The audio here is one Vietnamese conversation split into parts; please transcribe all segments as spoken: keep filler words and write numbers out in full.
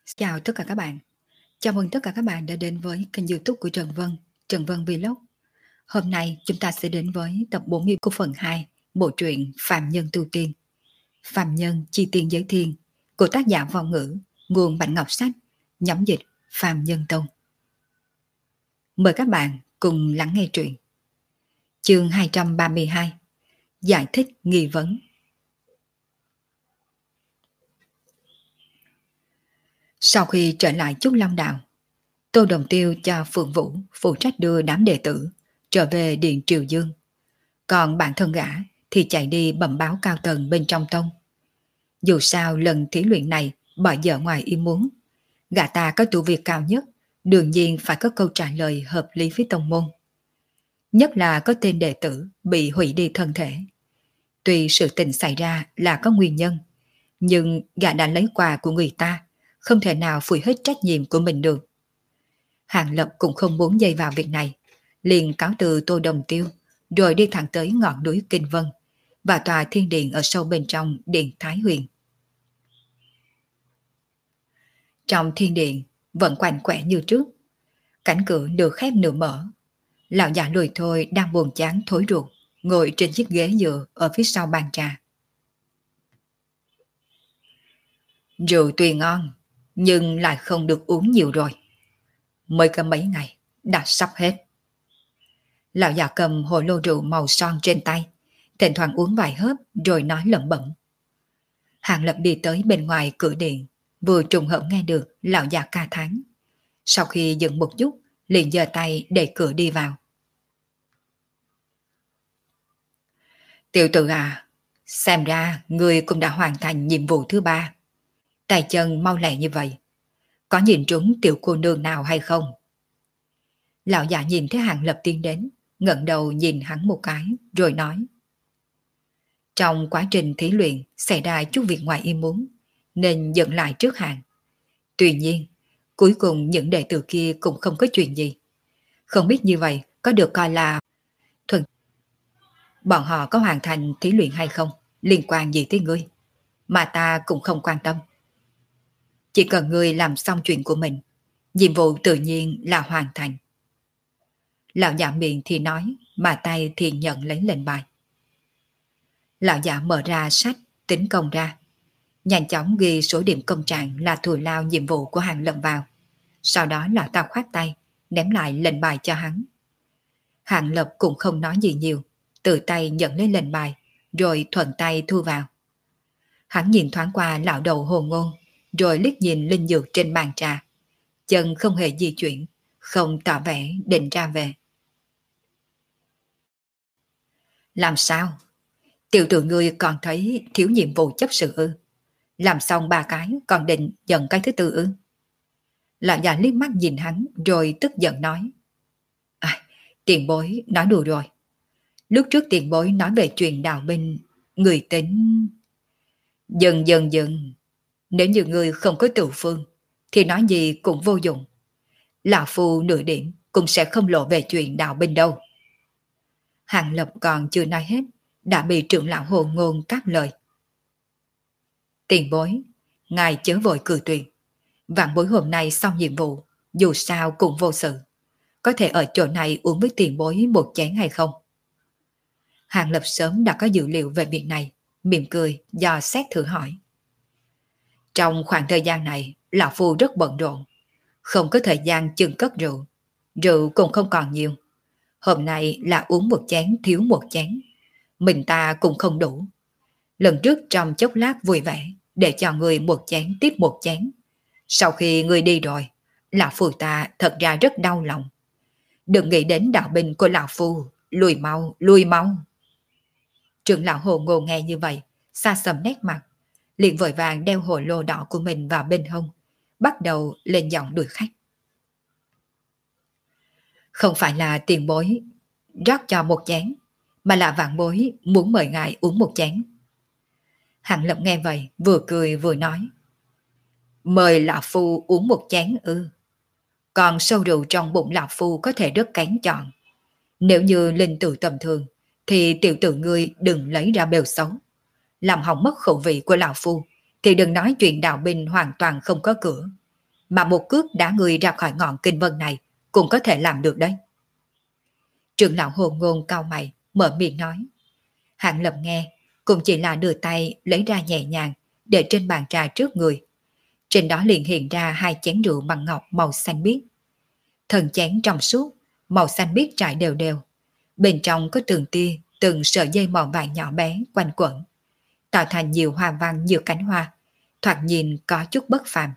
Chào tất cả các bạn. Chào mừng tất cả các bạn đã đến với kênh YouTube của Trần Vân, Trần Vân Vlog. Hôm nay chúng ta sẽ đến với tập bốn mươi của phần hai bộ truyện Phàm Nhân Tu Tiên. Phàm Nhân Chi Tiên Giới Thiên của tác giả Vong Ngữ, nguồn Bạch Ngọc Sách, nhóm dịch Phàm Nhân Tông. Mời các bạn cùng lắng nghe truyện. Chương hai trăm ba mươi hai. Giải thích nghi vấn. Sau khi trở lại Trúc Long Đạo, Tô Đồng Tiêu cho Phượng Vũ phụ trách đưa đám đệ tử trở về Điện Triều Dương. Còn bản thân gã thì chạy đi bẩm báo cao tầng bên trong tông. Dù sao lần thí luyện này bỏ dở ngoài ý muốn, gã ta có tu vi cao nhất, đương nhiên phải có câu trả lời hợp lý với tông môn. Nhất là có tên đệ tử bị hủy đi thân thể. Tuy sự tình xảy ra là có nguyên nhân, nhưng gã đã lấy quà của người ta, không thể nào phủi hết trách nhiệm của mình được. Hàng Lập cũng không muốn dây vào việc này, liền cáo từ Tô Đồng Tiêu, rồi đi thẳng tới ngọn núi Kinh Vân và tòa thiên điện ở sâu bên trong điện Thái Huyền. Trong thiên điện vẫn quạnh quẻ như trước, cánh cửa nửa khép nửa mở. Lão già lùi thôi đang buồn chán thối ruột, ngồi trên chiếc ghế dựa ở phía sau bàn trà. Rượu tuy ngon, nhưng lại không được uống nhiều rồi. Mới có mấy ngày, đã sắp hết. Lão già cầm hồ lô rượu màu son trên tay, thỉnh thoảng uống vài hớp rồi nói lẩm bẩm. Hàng Lập đi tới bên ngoài cửa điện, vừa trùng hợp nghe được lão già ca thán. Sau khi dừng một chút, liền giơ tay để cửa đi vào. Tiểu tử à, xem ra người cũng đã hoàn thành nhiệm vụ thứ ba. Tay chân mau lẹ như vậy, có nhìn trúng tiểu cô nương nào hay không? Lão già nhìn thấy Hàng Lập tiến đến, ngẩng đầu nhìn hắn một cái, rồi nói. Trong quá trình thí luyện xảy ra chút việc ngoài ý muốn, nên dẫn lại trước hàng. Tuy nhiên, cuối cùng những đệ tử kia cũng không có chuyện gì. Không biết như vậy có được coi là thuần. Bọn họ có hoàn thành thí luyện hay không, liên quan gì tới ngươi, mà ta cũng không quan tâm. Chỉ cần ngươi làm xong chuyện của mình, nhiệm vụ tự nhiên là hoàn thành. Lão già miệng thì nói, mà tay thì nhận lấy lệnh bài. Lão già mở ra sách, tính công ra. Nhanh chóng ghi số điểm công trạng là thù lao nhiệm vụ của Hàng Lập vào. Sau đó lão ta khoát tay, ném lại lệnh bài cho hắn. Hàng Lập cũng không nói gì nhiều, tự tay nhận lấy lệnh bài, rồi thuận tay thu vào. Hắn nhìn thoáng qua lão đầu Hồ Ngôn, rồi liếc nhìn linh dược trên bàn trà. Chân không hề di chuyển, không tỏ vẻ định ra về. Làm sao? Tiểu tử ngươi còn thấy thiếu nhiệm vụ chấp sự ư? Làm xong ba cái còn định nhận cái thứ tư ư? Lão già liếc mắt nhìn hắn rồi tức giận nói. À, tiền bối nói đùa rồi. Lúc trước tiền bối nói về chuyện đào binh, người tính. Dần dần dần, nếu như ngươi không có tự phương, thì nói gì cũng vô dụng. Lão phu nửa điểm cũng sẽ không lộ về chuyện đào binh đâu. Hàng Lập còn chưa nói hết, đã bị trưởng lão Hồ Ngôn cắt lời. Tiền bối, ngài chớ vội cử tuyệt. Vạn bối hôm nay xong nhiệm vụ, dù sao cũng vô sự. Có thể ở chỗ này uống với tiền bối một chén hay không? Hàng Lập sớm đã có dữ liệu về việc này, mỉm cười, dò xét thử hỏi. Trong khoảng thời gian này, lão phu rất bận rộn, không có thời gian chừng cất rượu. Rượu cũng không còn nhiều. Hôm nay là uống một chén thiếu một chén. Mình ta cũng không đủ. Lần trước trong chốc lát vui vẻ, để cho người một chén tiếp một chén. Sau khi người đi rồi, lão phu ta thật ra rất đau lòng. Đừng nghĩ đến đạo binh của lão phu, lùi mau, lùi mau. Trưởng lão Hồ Ngô nghe như vậy, xa sầm nét mặt, liền vội vàng đeo hồ lô đỏ của mình vào bên hông, bắt đầu lên giọng đuổi khách. Không phải là tiền bối rót cho một chén, mà là vạn bối muốn mời ngài uống một chén. Hàng Lập nghe vậy, vừa cười vừa nói. Mời lão phu uống một chén ư? Còn sâu rượu trong bụng lão phu có thể rất kén chọn. Nếu như linh tử tầm thường, thì tiểu tử ngươi đừng lấy ra bêu xấu. Làm hỏng mất khẩu vị của lão phu, thì đừng nói chuyện đạo binh hoàn toàn không có cửa. mà một cước đá người ra khỏi ngọn kinh vân này cũng có thể làm được đấy. Trưởng lão Hồ Ngôn cau mày, mở miệng nói. Hạng Lập nghe, cũng chỉ là đưa tay lấy ra nhẹ nhàng, để trên bàn trà trước người. Trên đó liền hiện ra hai chén rượu bằng ngọc màu xanh biếc. Thân chén trong suốt, màu xanh biếc trải đều đều. Bên trong có từng tia, từng sợi dây màu vàng nhỏ bé quanh quẩn, tạo thành nhiều hoa văn như cánh hoa, thoạt nhìn có chút bất phàm.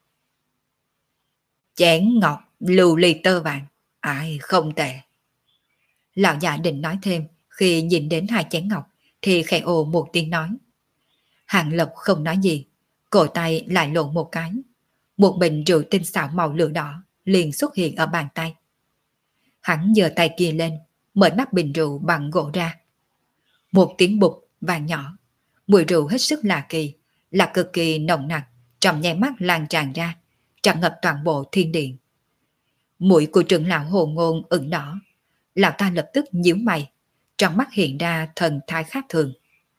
Chén ngọc lưu ly tơ vàng, ai không tệ. Lão già định nói thêm, khi nhìn đến hai chén ngọc thì khẽ ồ một tiếng nói. Hạng Lập không nói gì, cổ tay lại lộn một cái. Một bình rượu tinh xảo màu lửa đỏ liền xuất hiện ở bàn tay. Hắn giơ tay kia lên, mở nắp bình rượu bằng gỗ ra. Một tiếng bụp vàng nhỏ, mùi rượu hết sức lạ kỳ, là cực kỳ nồng nặc, trong nháy mắt lan tràn ra, tràn ngập toàn bộ thiên điện. Mũi của trưởng lão Hồ Ngôn ửng đỏ, lão ta lập tức nhíu mày, trong mắt hiện ra thần thái khác thường.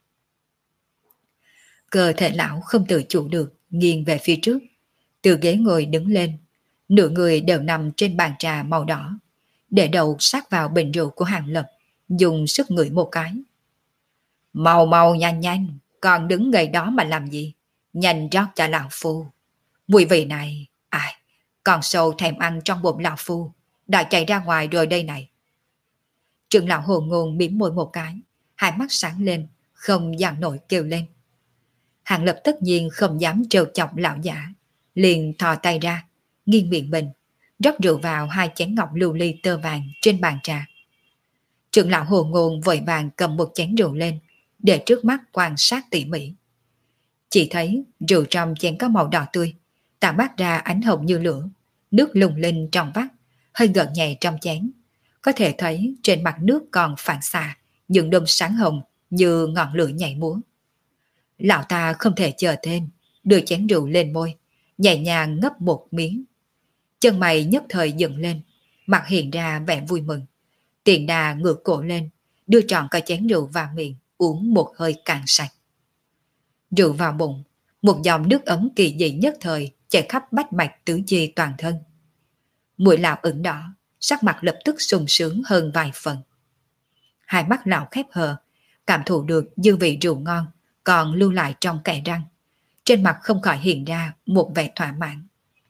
Cơ thể lão không tự chủ được, nghiêng về phía trước, từ ghế ngồi đứng lên, nửa người đều nằm trên bàn trà màu đỏ, để đầu sát vào bình rượu của Hạng Lập, dùng sức ngửi một cái. Mau mau nhanh nhanh, còn đứng ngay đó mà làm gì? Nhanh rót cho lão phu. Mùi vị này, ai, còn sâu thèm ăn trong bụng lão phu, đã chạy ra ngoài rồi đây này. Trưởng lão Hồ Ngôn mỉm môi một cái, hai mắt sáng lên, không dằn nổi kêu lên. Hạng Lập tất nhiên không dám trêu chọc lão giả, liền thò tay ra, nghiêng miệng mình, rót rượu vào hai chén ngọc lưu ly tơ vàng trên bàn trà. Trưởng lão Hồ Ngôn vội vàng cầm một chén rượu lên, để trước mắt quan sát tỉ mỉ. Chỉ thấy rượu trong chén có màu đỏ tươi, tản mát ra ánh hồng như lửa, nước lung linh trong vắt, hơi gợn nhẹ trong chén. Có thể thấy trên mặt nước còn phản xạ những đốm sáng hồng như ngọn lửa nhảy múa. Lão ta không thể chờ thêm, đưa chén rượu lên môi, nhẹ nhàng ngấp một miếng. Chân mày nhất thời dựng lên, mặt hiện ra vẻ vui mừng. Tiền đà ngửa cổ lên, đưa trọn cả chén rượu vào miệng, uống một hơi cạn sạch. Rượu vào bụng, một dòng nước ấm kỳ dị nhất thời chạy khắp bách mạch tứ chi toàn thân. Mũi lão ửng đỏ, sắc mặt lập tức sung sướng hơn vài phần. Hai mắt lão khép hờ, cảm thụ được dư vị rượu ngon còn lưu lại trong kẽ răng. Trên mặt không khỏi hiện ra một vẻ thỏa mãn.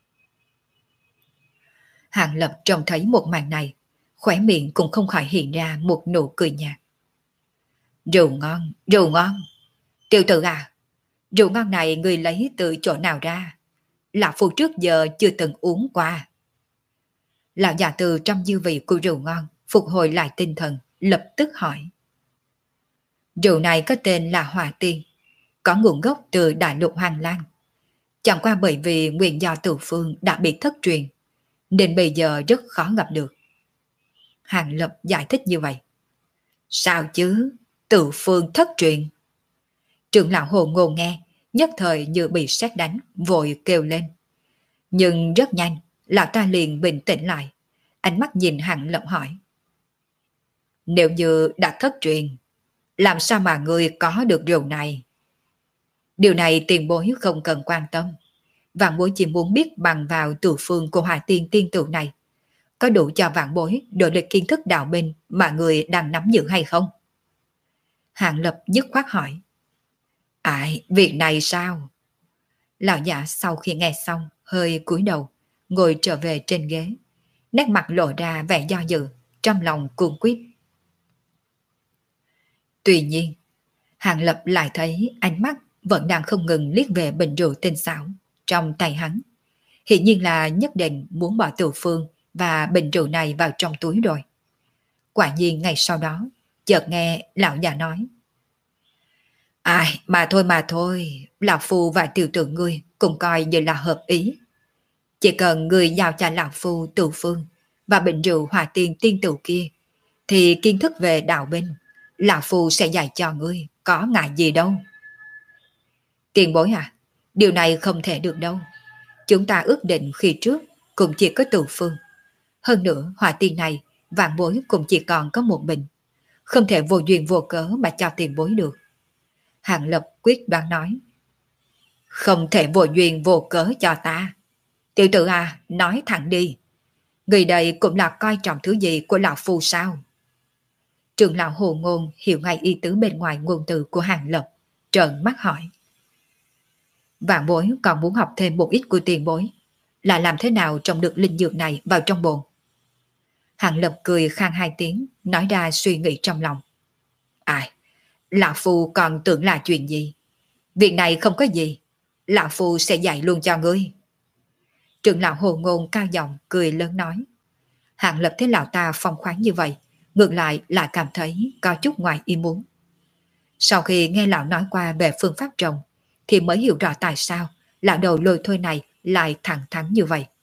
Hạng Lập trông thấy một màn này, khóe miệng cũng không khỏi hiện ra một nụ cười nhạt. Rượu ngon, rượu ngon. Tiểu tử à, rượu ngon này người lấy từ chỗ nào ra? Lão phu trước giờ chưa từng uống qua. Lão già từ trong dư vị của rượu ngon phục hồi lại tinh thần, lập tức hỏi. Rượu này có tên là Hỏa Tiên, có nguồn gốc từ đại lục Hoàng Lan. Chẳng qua bởi vì nguyên do Từ Phương đã bị thất truyền, nên bây giờ rất khó gặp được. Hạng Lập giải thích như vậy. Sao chứ, Từ Phương thất truyền? Trưởng lão Hồ Ngôn nghe, nhất thời như bị sét đánh, vội kêu lên. Nhưng rất nhanh, lão ta liền bình tĩnh lại, ánh mắt nhìn Hạng Lập hỏi. Nếu như đã thất truyền, làm sao mà ngươi có được rượu này? Điều này tiền bối không cần quan tâm. Vạn bối chỉ muốn biết bằng vào Từ Phương của Hỏa Tiên tiên tử này, có đủ cho vạn bối đổi lịch kiến thức đạo binh mà người đang nắm giữ hay không? Hạng Lập dứt khoát hỏi. Ai, việc này sao? Lão giả sau khi nghe xong, hơi cúi đầu, ngồi trở về trên ghế. Nét mặt lộ ra vẻ do dự, trong lòng cuồng quyết. Tuy nhiên, Hạng Lập lại thấy ánh mắt vẫn đang không ngừng liếc về bình rượu tinh xảo trong tay hắn. Hiển nhiên là nhất định muốn bỏ Từ Phương và bình rượu này vào trong túi rồi. Quả nhiên ngày sau đó, chợt nghe lão già nói. Ai, mà thôi mà thôi, lão phu và tiểu tử ngươi cũng coi như là hợp ý. Chỉ cần ngươi giao cho lão phu Từ Phương và bình rượu Hỏa Tiên tiên tử kia, thì kiến thức về đạo binh, lão phu sẽ dạy cho ngươi, có ngại gì đâu. Tiền bối à, điều này không thể được đâu. Chúng ta ước định khi trước cũng chỉ có Từ Phương. Hơn nữa Hỏa Tiên này vạn bối cũng chỉ còn có một bình, không thể vô duyên vô cớ mà cho tiền bối được. Hạng Lập quyết đoán nói. Không thể vô duyên vô cớ cho ta. Tiểu tử à, nói thẳng đi. Người đây cũng là coi trọng thứ gì của lão phu sao? Trưởng lão Hồ Ngôn hiểu ngay ý tứ bên ngoài ngôn từ của Hàng Lập, trợn mắt hỏi. Vạn bối còn muốn học thêm một ít của tiền bối, là làm thế nào trồng được linh dược này vào trong bồn? Hàng Lập cười khang hai tiếng, nói ra suy nghĩ trong lòng. Ai, lão phu còn tưởng là chuyện gì? Việc này không có gì, lão phu sẽ dạy luôn cho ngươi. Trưởng lão Hồ Ngôn cao giọng cười lớn nói. Hàng Lập thấy lão ta phong khoáng như vậy, ngược lại lại cảm thấy có chút ngoài ý muốn. Sau khi nghe lão nói qua về phương pháp trồng, thì mới hiểu rõ tại sao lão đầu lôi thôi này lại thẳng thắn như vậy.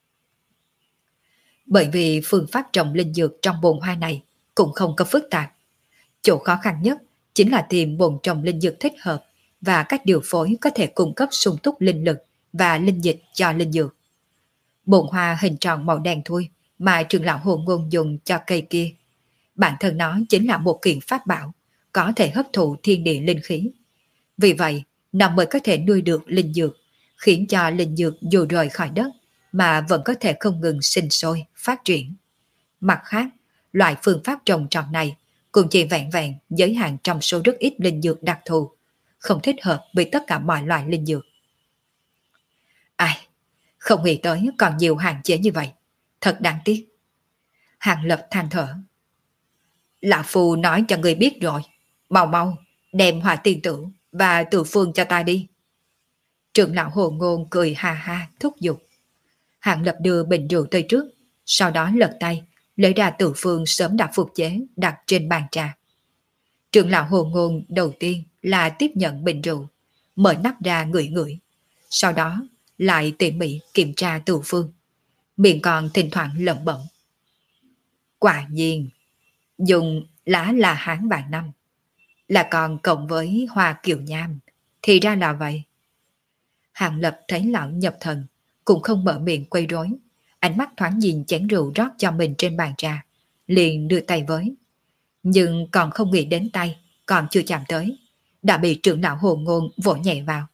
Bởi vì phương pháp trồng linh dược trong bồn hoa này cũng không có phức tạp. Chỗ khó khăn nhất chính là tìm bồn trồng linh dược thích hợp và cách điều phối có thể cung cấp sung túc linh lực và linh dịch cho linh dược. Bồn hoa hình tròn màu đen thui mà trưởng lão Hồ Ngôn dùng cho cây kia, bản thân nó chính là một kiện pháp bảo, có thể hấp thụ thiên địa linh khí. Vì vậy, nó mới có thể nuôi được linh dược, khiến cho linh dược dù rời khỏi đất mà vẫn có thể không ngừng sinh sôi, phát triển. Mặt khác, loại phương pháp trồng trọt này cũng chỉ vẹn vẹn giới hạn trong số rất ít linh dược đặc thù, không thích hợp với tất cả mọi loại linh dược. Ai, không nghĩ tới còn nhiều hạn chế như vậy, thật đáng tiếc. Hàng Lập than thở. Lão Phu nói cho người biết rồi, mau mau, đem hỏa tiên tử và tự phương cho ta đi. Trưởng lão Hồ Ngôn cười ha ha thúc giục. Hàng Lập đưa bình rượu tới trước, sau đó lật tay, lấy ra tự phương sớm đã phục chế đặt trên bàn trà. Trưởng lão Hồ Ngôn đầu tiên là tiếp nhận bình rượu, mở nắp ra ngửi ngửi, sau đó lại tỉ mỉ kiểm tra tự phương, miệng còn thỉnh thoảng lẩm bẩm. Quả nhiên, dùng lá là hán vạn năm, là còn cộng với hoa kiều nham, thì ra là vậy. Hàng Lập thấy lão nhập thần, cũng không mở miệng quay rối, ánh mắt thoáng nhìn chén rượu rót cho mình trên bàn trà, liền đưa tay với. Nhưng còn không nghĩ đến tay, còn chưa chạm tới, đã bị trưởng lão Hồ Ngôn vỗ nhẹ vào.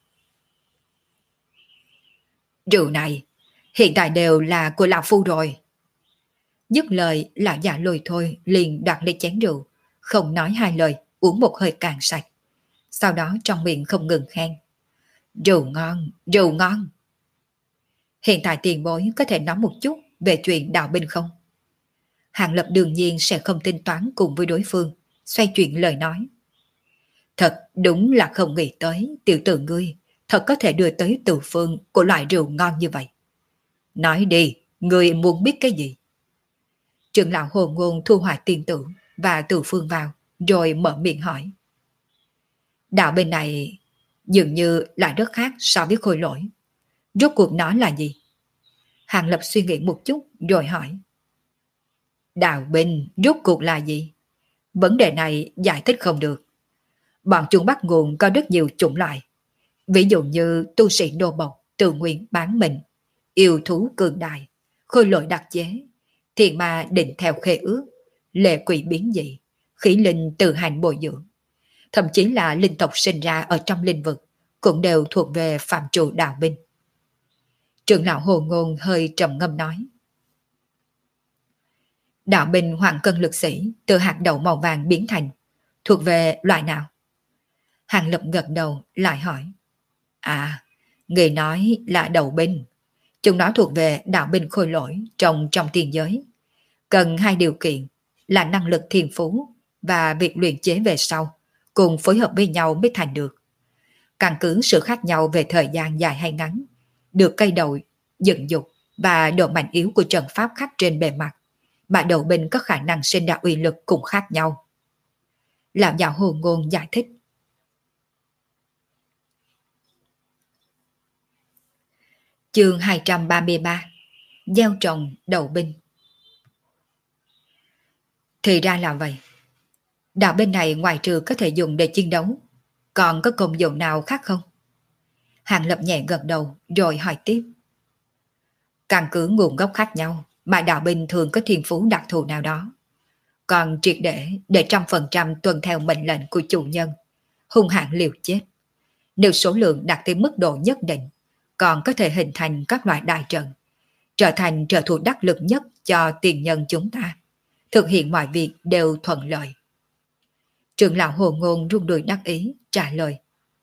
Rượu này, hiện tại đều là của lão phu rồi. Dứt lời, lão già lôi thôi liền đoạt lấy chén rượu, không nói hai lời, uống một hơi cạn sạch. Sau đó trong miệng không ngừng khen. Rượu ngon, rượu ngon. Hiện tại tiền bối có thể nói một chút về chuyện đạo binh không? Hàng Lập đương nhiên sẽ không tính toán cùng với đối phương, xoay chuyển lời nói. Thật đúng là không nghĩ tới tiểu tử ngươi thật có thể đưa tới từ phương của loại rượu ngon như vậy. Nói đi, ngươi muốn biết cái gì? Trưởng lão Hồ Ngôn thu hoạch tiền tử và từ phương vào, rồi mở miệng hỏi. Đạo bên này dường như lại rất khác so với khôi lỗi. Rốt cuộc nó là gì? Hàng Lập suy nghĩ một chút rồi hỏi. Đạo binh rốt cuộc là gì? Vấn đề này giải thích không được. Bọn chúng bắt nguồn có rất nhiều chủng loại. Ví dụ như tu sĩ nô bộc, tự nguyện bán mình, yêu thú cường đại, khôi lỗi đặc chế, thiền ma định theo khế ước, lệ quỷ biến dị, khí linh tự hành bồi dưỡng. Thậm chí là linh tộc sinh ra ở trong linh vực cũng đều thuộc về phạm trù đạo binh. Trưởng lão Hồ Ngôn hơi trầm ngâm nói. Đạo binh hoàng cân lực sĩ từ hạt đậu màu vàng biến thành, thuộc về loại nào? Hàng Lập gật đầu lại hỏi. À, người nói là đậu binh. Chúng nó thuộc về đạo binh khôi lỗi trồng trong tiền giới. Cần hai điều kiện là năng lực thiên phú và việc luyện chế về sau, cùng phối hợp với nhau mới thành được. Căn cứ sự khác nhau về thời gian dài hay ngắn, được cây đậu, dựng dục và độ mạnh yếu của trận pháp khắc trên bề mặt, mà đậu binh có khả năng sinh ra uy lực cũng khác nhau. Lão già Hồ Ngôn giải thích. Chương hai trăm ba mươi ba. Gieo trồng đậu binh. Thì ra là vậy. Đạo binh này ngoài trừ có thể dùng để chiến đấu, còn có công dụng nào khác không? Hàng Lập nhẹ gật đầu rồi hỏi tiếp. Căn cứ nguồn gốc khác nhau mà đạo binh thường có thiên phú đặc thù nào đó. Còn triệt để để trăm phần trăm tuân theo mệnh lệnh của chủ nhân, hung hãn liều chết. Nếu số lượng đạt tới mức độ nhất định, còn có thể hình thành các loại đại trận, trở thành trợ thủ đắc lực nhất cho tiền nhân chúng ta. Thực hiện mọi việc đều thuận lợi. Trưởng lão Hồ Ngôn rung đùi đắc ý trả lời.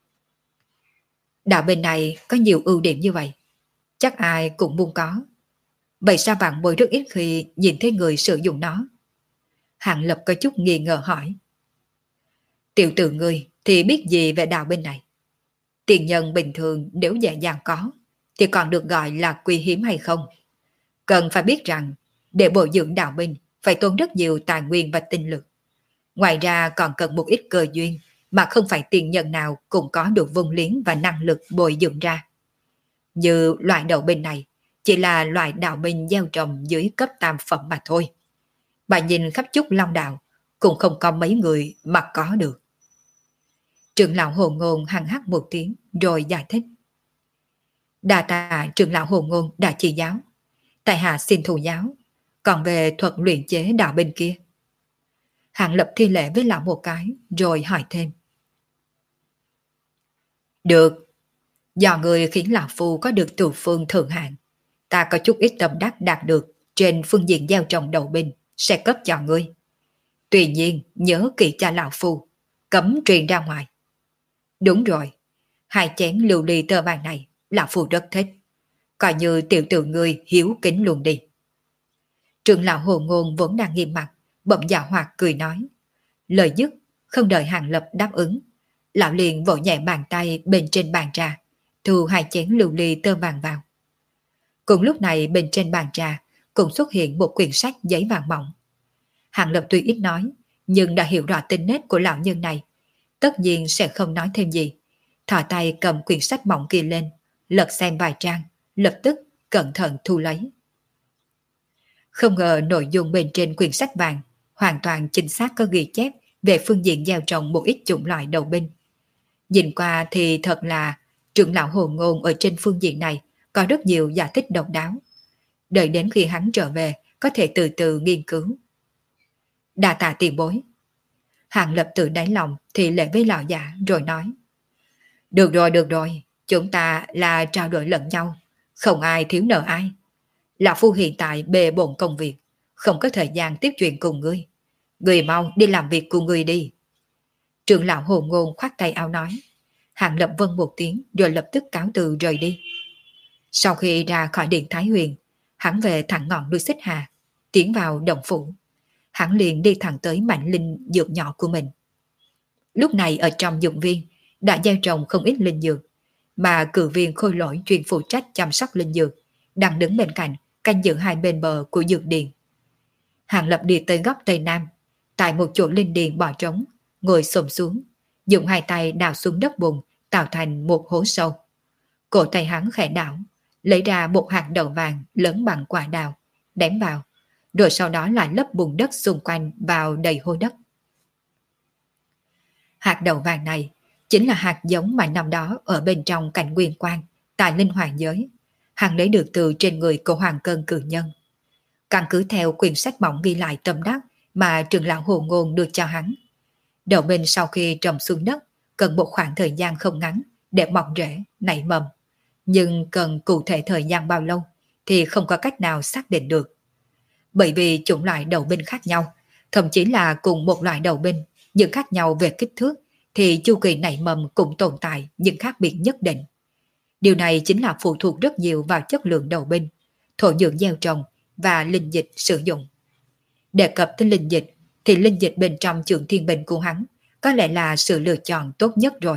Đạo bên này có nhiều ưu điểm như vậy, chắc ai cũng muốn có. Vậy sao vạn bối rất ít khi nhìn thấy người sử dụng nó? Hạng Lập có chút nghi ngờ hỏi. Tiểu tử ngươi thì biết gì về đạo bên này? Tiền nhân bình thường nếu dễ dàng có thì còn được gọi là quý hiếm hay không? Cần phải biết rằng để bồi dưỡng đạo binh phải tốn rất nhiều tài nguyên và tinh lực. Ngoài ra còn cần một ít cơ duyên mà không phải tiền nhân nào cũng có được vung liếng và năng lực bồi dưỡng ra. Như loại đạo binh này chỉ là loại đạo binh gieo trồng dưới cấp tam phẩm mà thôi. Bà nhìn khắp Trúc Long Đạo cũng không có mấy người mà có được. Trưởng lão Hồ Ngôn hằng hắc một tiếng rồi giải thích. Đa tạ trưởng lão Hồ Ngôn đã chỉ giáo. Tại hạ xin thụ giáo. Còn về thuật luyện chế đạo binh kia. Hạng Lập thi lễ với lão một cái rồi hỏi thêm. Được. Do người khiến lão phu có được từ phương thượng hạng, ta có chút ít tâm đắc đạt được trên phương diện gieo trồng đầu binh sẽ cấp cho ngươi. Tuy nhiên nhớ kỹ cho lão phu, cấm truyền ra ngoài. Đúng rồi, hai chén lưu ly tơ vàng này lão phu rất thích, coi như tiểu tử ngươi hiếu kính luôn đi. Trưởng lão Hồ Ngôn vốn đang nghiêm mặt, bỗng dạ hoạt cười nói. Lời dứt, không đợi Hạng Lập đáp ứng, lão liền vỗ nhẹ bàn tay bên trên bàn trà, thu hai chén lưu ly tơ vàng vào. Cùng lúc này bên trên bàn trà cũng xuất hiện một quyển sách giấy vàng mỏng. Hạng Lập tuy ít nói, nhưng đã hiểu rõ tính nết của lão nhân này, tất nhiên sẽ không nói thêm gì. Thỏ tay cầm quyển sách mỏng kia lên, lật xem vài trang, lập tức cẩn thận thu lấy. Không ngờ nội dung bên trên quyển sách vàng hoàn toàn chính xác có ghi chép về phương diện gieo trồng một ít chủng loại đầu binh. Nhìn qua thì thật là trưởng lão Hồ Ngôn ở trên phương diện này có rất nhiều giải thích độc đáo. Đợi đến khi hắn trở về có thể từ từ nghiên cứu. Đa tạ tiền bối. Hạng Lập tự đáy lòng thì lễ với lão giả rồi nói. Được rồi, được rồi, chúng ta là trao đổi lẫn nhau, không ai thiếu nợ ai. Lão phu hiện tại bề bộn công việc, không có thời gian tiếp chuyện cùng ngươi. Ngươi mau đi làm việc cùng ngươi đi. Trưởng lão Hồ Ngôn khoát tay áo nói. Hạng Lập vâng một tiếng rồi lập tức cáo từ rời đi. Sau khi ra khỏi điện Thái Huyền, hắn về thẳng ngọn núi Xích Hà, tiến vào động phủ. Hắn liền đi thẳng tới mảnh linh dược nhỏ của mình. Lúc này ở trong dược viên đã gieo trồng không ít linh dược, mà cử viên Khôi Lỗi chuyên phụ trách chăm sóc linh dược đang đứng bên cạnh canh giữ hai bên bờ của dược điền. Hạng Lập đi tới góc tây nam, tại một chỗ linh điền bỏ trống, ngồi xổm xuống, dùng hai tay đào xuống đất bùn tạo thành một hố sâu. Cổ tay hắn khẽ đảo, lấy ra một hạt đậu vàng lớn bằng quả đào, ném vào, rồi sau đó lại lấp bùn đất xung quanh vào đầy hố đất. Hạt đậu vàng này chính là hạt giống mà năm đó ở bên trong cảnh Nguyên Quang, tại Linh Hoàng giới, hắn lấy được từ trên người của Hoàng Cơn Cử Nhân. Căn cứ theo quyển sách mỏng ghi lại tâm đắc mà trưởng lão Hồ Ngôn đưa cho hắn. Đậu binh sau khi trồng xuống đất cần một khoảng thời gian không ngắn để mọc rễ, nảy mầm. Nhưng cần cụ thể thời gian bao lâu thì không có cách nào xác định được. Bởi vì chủng loại đậu binh khác nhau, thậm chí là cùng một loại đậu binh, nhưng khác nhau về kích thước, thì chu kỳ nảy mầm cũng tồn tại những khác biệt nhất định. Điều này chính là phụ thuộc rất nhiều vào chất lượng đậu binh, thổ nhưỡng gieo trồng và linh dịch sử dụng. Đề cập tới linh dịch, thì linh dịch bên trong trường thiên bình của hắn có lẽ là sự lựa chọn tốt nhất rồi.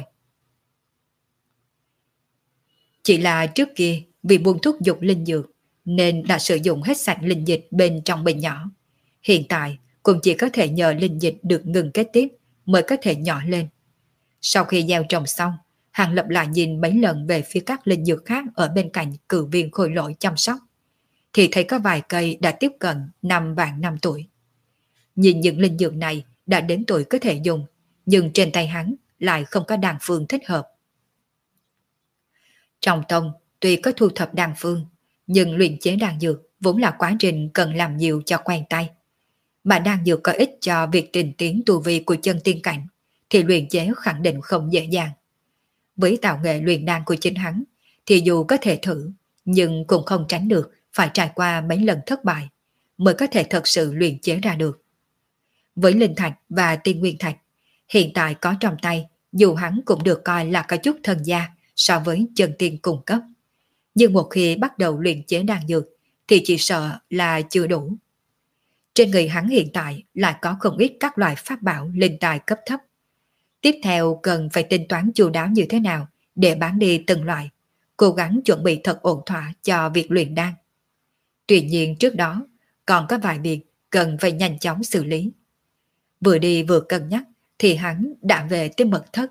Chỉ là trước kia vì buôn thúc dục linh dược nên đã sử dụng hết sạch linh dịch bên trong bình nhỏ. Hiện tại cũng chỉ có thể nhờ linh dịch được ngừng kết tiếp mới có thể nhỏ lên. Sau khi gieo trồng xong, Hàng Lập lại nhìn mấy lần về phía các linh dược khác ở bên cạnh cử viên Khôi Lỗi chăm sóc, thì thấy có vài cây đã tiếp cận năm vạn năm tuổi. Nhìn những linh dược này đã đến tuổi có thể dùng, nhưng trên tay hắn lại không có đan phương thích hợp. Trong tông tuy có thu thập đan phương, nhưng luyện chế đan dược vốn là quá trình cần làm nhiều cho quen tay. Mà đan dược có ích cho việc trình tiến tu vi của chân tiên cảnh, thì luyện chế khẳng định không dễ dàng. Với tạo nghệ luyện đan của chính hắn, thì dù có thể thử, nhưng cũng không tránh được phải trải qua mấy lần thất bại mới có thể thật sự luyện chế ra được. Với linh thạch và tiên nguyên thạch, hiện tại có trong tay, dù hắn cũng được coi là có chút thân gia so với chân tiên cung cấp. Nhưng một khi bắt đầu luyện chế đan dược thì chỉ sợ là chưa đủ. Trên người hắn hiện tại lại có không ít các loại pháp bảo linh tài cấp thấp. Tiếp theo cần phải tính toán chu đáo như thế nào để bán đi từng loại, cố gắng chuẩn bị thật ổn thỏa cho việc luyện đan. Tuy nhiên trước đó còn có vài việc cần phải nhanh chóng xử lý. Vừa đi vừa cân nhắc thì hắn đã về tới mật thất.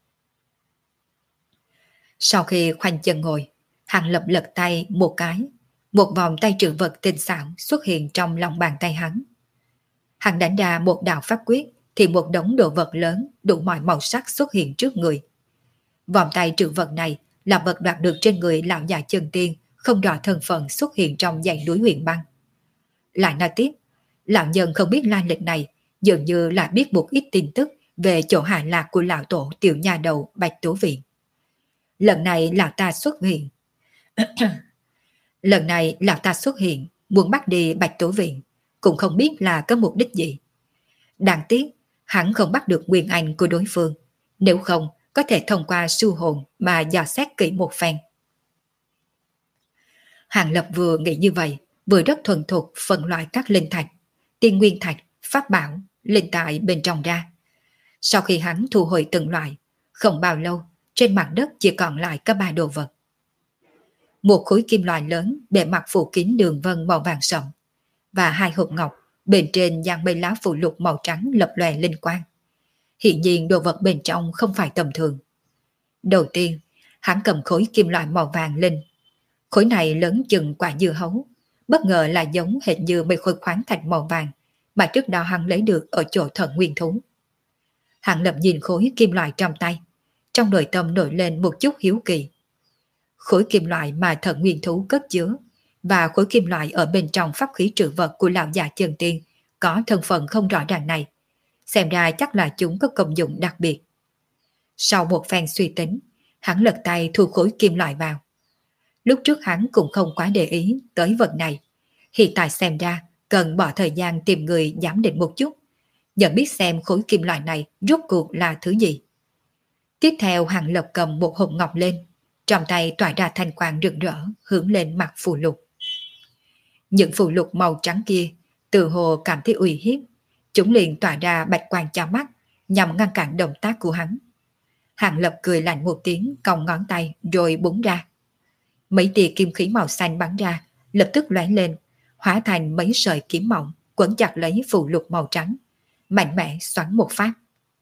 Sau khi khoanh chân ngồi, hắn lập lật tay một cái, một vòng tay trữ vật tinh xảo xuất hiện trong lòng bàn tay hắn. Hắn đánh ra một đạo pháp quyết thì một đống đồ vật lớn đủ mọi màu sắc xuất hiện trước người. Vòng tay trữ vật này là vật đoạt được trên người lão già chân tiên không rõ thân phận xuất hiện trong dãy núi huyền băng. Lại nói tiếp, lão nhân không biết lai lịch này dường như là biết một ít tin tức về chỗ hạ lạc của lão tổ tiểu nhà đầu Bạch Tố Viện. Lần này lão ta xuất hiện. Lần này lão ta xuất hiện muốn bắt đi Bạch Tố Viện, cũng không biết là có mục đích gì. Đáng tiếc, hắn không bắt được nguyên anh của đối phương, nếu không có thể thông qua siêu hồn mà dò xét kỹ một phen. Hàng Lập vừa nghĩ như vậy, vừa rất thuần thục phân loại các linh thạch, tiên nguyên thạch, pháp bảo, linh tài bên trong ra. Sau khi hắn thu hồi từng loại, không bao lâu, trên mặt đất chỉ còn lại có ba đồ vật. Một khối kim loại lớn bề mặt phủ kín đường vân màu vàng sậm và hai hộp ngọc bên trên dàn mấy lá phù lục màu trắng lập lòe linh quang. Hiện nhiên đồ vật bên trong không phải tầm thường. Đầu tiên, hắn cầm khối kim loại màu vàng lên. Khối này lớn chừng quả dưa hấu, bất ngờ là giống hệt như mấy khối khoáng thạch màu vàng mà trước đó hắn lấy được ở chỗ thần nguyên thú. Hắn lập nhìn khối kim loại trong tay, trong nội tâm nổi lên một chút hiếu kỳ. Khối kim loại mà thần nguyên thú cất chứa và khối kim loại ở bên trong pháp khí trữ vật của lão già chân tiên có thân phận không rõ ràng này, xem ra chắc là chúng có công dụng đặc biệt. Sau một phen suy tính, hắn lật tay thu khối kim loại vào. Lúc trước hắn cũng không quá để ý tới vật này, hiện tại xem ra cần bỏ thời gian tìm người giám định một chút, nhận biết xem khối kim loại này rốt cuộc là thứ gì. Tiếp theo hắn Lập cầm một hộp ngọc lên, trong tay tỏa ra thanh quang rực rỡ hướng lên mặt phù lục. Những phù lục màu trắng kia tự hồ cảm thấy uy hiếp, chúng liền tỏa ra bạch quang cho mắt nhằm ngăn cản động tác của hắn. Hàng Lập cười lạnh một tiếng, cong ngón tay rồi búng ra. Mấy tia kim khí màu xanh bắn ra, lập tức lóe lên, hóa thành mấy sợi kiếm mỏng quấn chặt lấy phù lục màu trắng, mạnh mẽ xoắn một phát.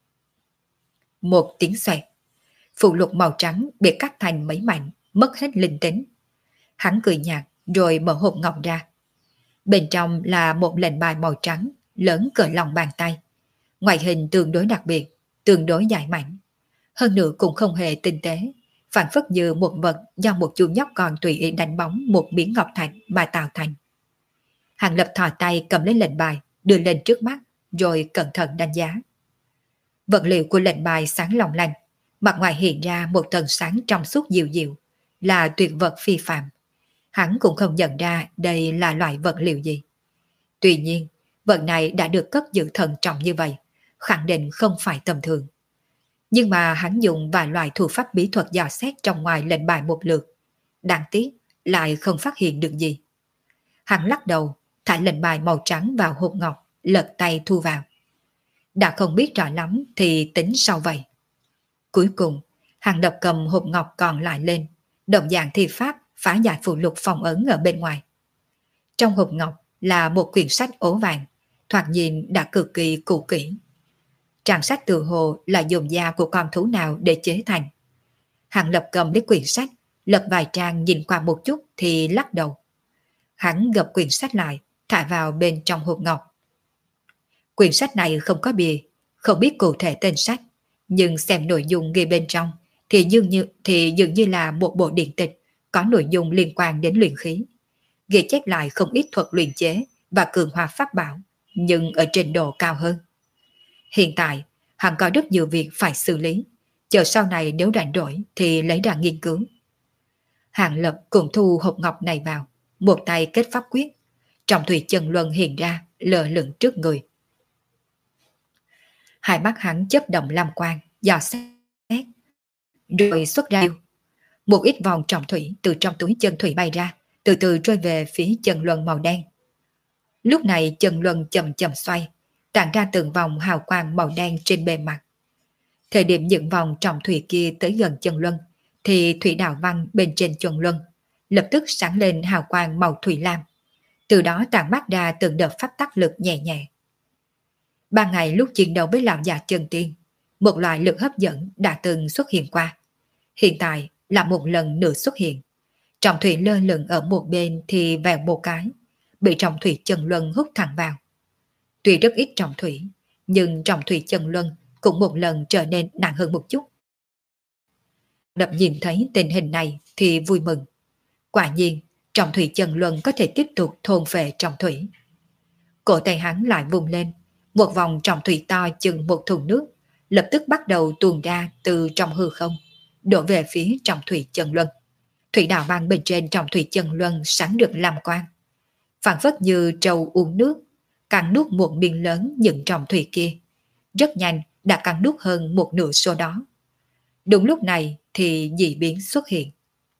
Một tiếng xoẹt, phù lục màu trắng bị cắt thành mấy mảnh, mất hết linh tính. Hắn cười nhạt rồi mở hộp ngọc ra. Bên trong là một lệnh bài màu trắng, lớn cỡ lòng bàn tay. Ngoại hình tương đối đặc biệt, tương đối dài mảnh. Hơn nữa cũng không hề tinh tế, phản phất như một vật do một chú nhóc còn tùy ý đánh bóng một miếng ngọc thạch mà tạo thành. Hàng Lập thò tay cầm lấy lệnh bài, đưa lên trước mắt, rồi cẩn thận đánh giá. Vật liệu của lệnh bài sáng long lanh, mặt ngoài hiện ra một tầng sáng trong suốt dịu dịu, là tuyệt vật phi phàm. Hắn cũng không nhận ra đây là loại vật liệu gì. Tuy nhiên, vật này đã được cất giữ thận trọng như vậy, khẳng định không phải tầm thường. Nhưng mà hắn dùng vài loại thủ pháp bí thuật dò xét trong ngoài lệnh bài một lượt. Đáng tiếc, lại không phát hiện được gì. Hắn lắc đầu, thả lệnh bài màu trắng vào hộp ngọc, lật tay thu vào. Đã không biết rõ lắm thì tính sau vậy. Cuối cùng, hắn đập cầm hộp ngọc còn lại lên, động dạng thi pháp phá giải phù lục phong ấn ở bên ngoài. Trong hộp ngọc là một quyển sách ố vàng, thoạt nhìn đã cực kỳ cũ kỹ. Trang sách tự hồ là dùng da của con thú nào để chế thành. Hắn Lập cầm lấy quyển sách, lật vài trang nhìn qua một chút thì lắc đầu. Hắn gập quyển sách lại, thả vào bên trong hộp ngọc. Quyển sách này không có bìa, không biết cụ thể tên sách, nhưng xem nội dung ghi bên trong thì dường như, thì dường như là một bộ điện tịch có nội dung liên quan đến luyện khí. Ghi chép lại không ít thuật luyện chế và cường hóa pháp bảo, nhưng ở trình độ cao hơn. Hiện tại, hắn có rất nhiều việc phải xử lý, chờ sau này nếu rảnh rỗi thì lấy ra nghiên cứu. Hàng Lập cũng thu hộp ngọc này vào, một tay kết pháp quyết, trọng thủy chân luân hiện ra lờ lửng trước người. Hai mắt hắn chớp động lam quang, dò xét, rồi xuất ra. Một ít vòng trọng thủy từ trong túi chân thủy bay ra, từ từ rơi về phía chân luân màu đen. Lúc này chân luân chậm chậm xoay, tản ra từng vòng hào quang màu đen trên bề mặt. Thời điểm những vòng trọng thủy kia tới gần chân luân, thì thủy đạo văn bên trên chân luân lập tức sáng lên hào quang màu thủy lam, từ đó tản mát ra từng đợt pháp tắc lực nhẹ nhẹ. Ban ngày lúc chiến đấu với lão già chân tiên, một loại lực hấp dẫn đã từng xuất hiện qua. Hiện tại là một lần nữa xuất hiện. Trọng thủy lơ lửng ở một bên thì vèo một cái, bị trọng thủy chân luân hút thẳng vào. Tuy rất ít trọng thủy, nhưng trọng thủy chân luân cũng một lần trở nên nặng hơn một chút. Đập nhìn thấy tình hình này thì vui mừng. Quả nhiên, trọng thủy chân luân có thể tiếp tục thôn phệ trọng thủy. Cổ tay hắn lại vùng lên, một vòng trọng thủy to chừng một thùng nước, lập tức bắt đầu tuôn ra từ trong hư không, đổ về phía trọng thủy chân luân. Thủy đạo văn bên trên trọng thủy chân luân sáng được lam quang, phản phất như trâu uống nước, cắn nuốt một miếng lớn những trọng thủy kia. Rất nhanh đã cắn nuốt hơn một nửa số đó. Đúng lúc này thì dị biến xuất hiện.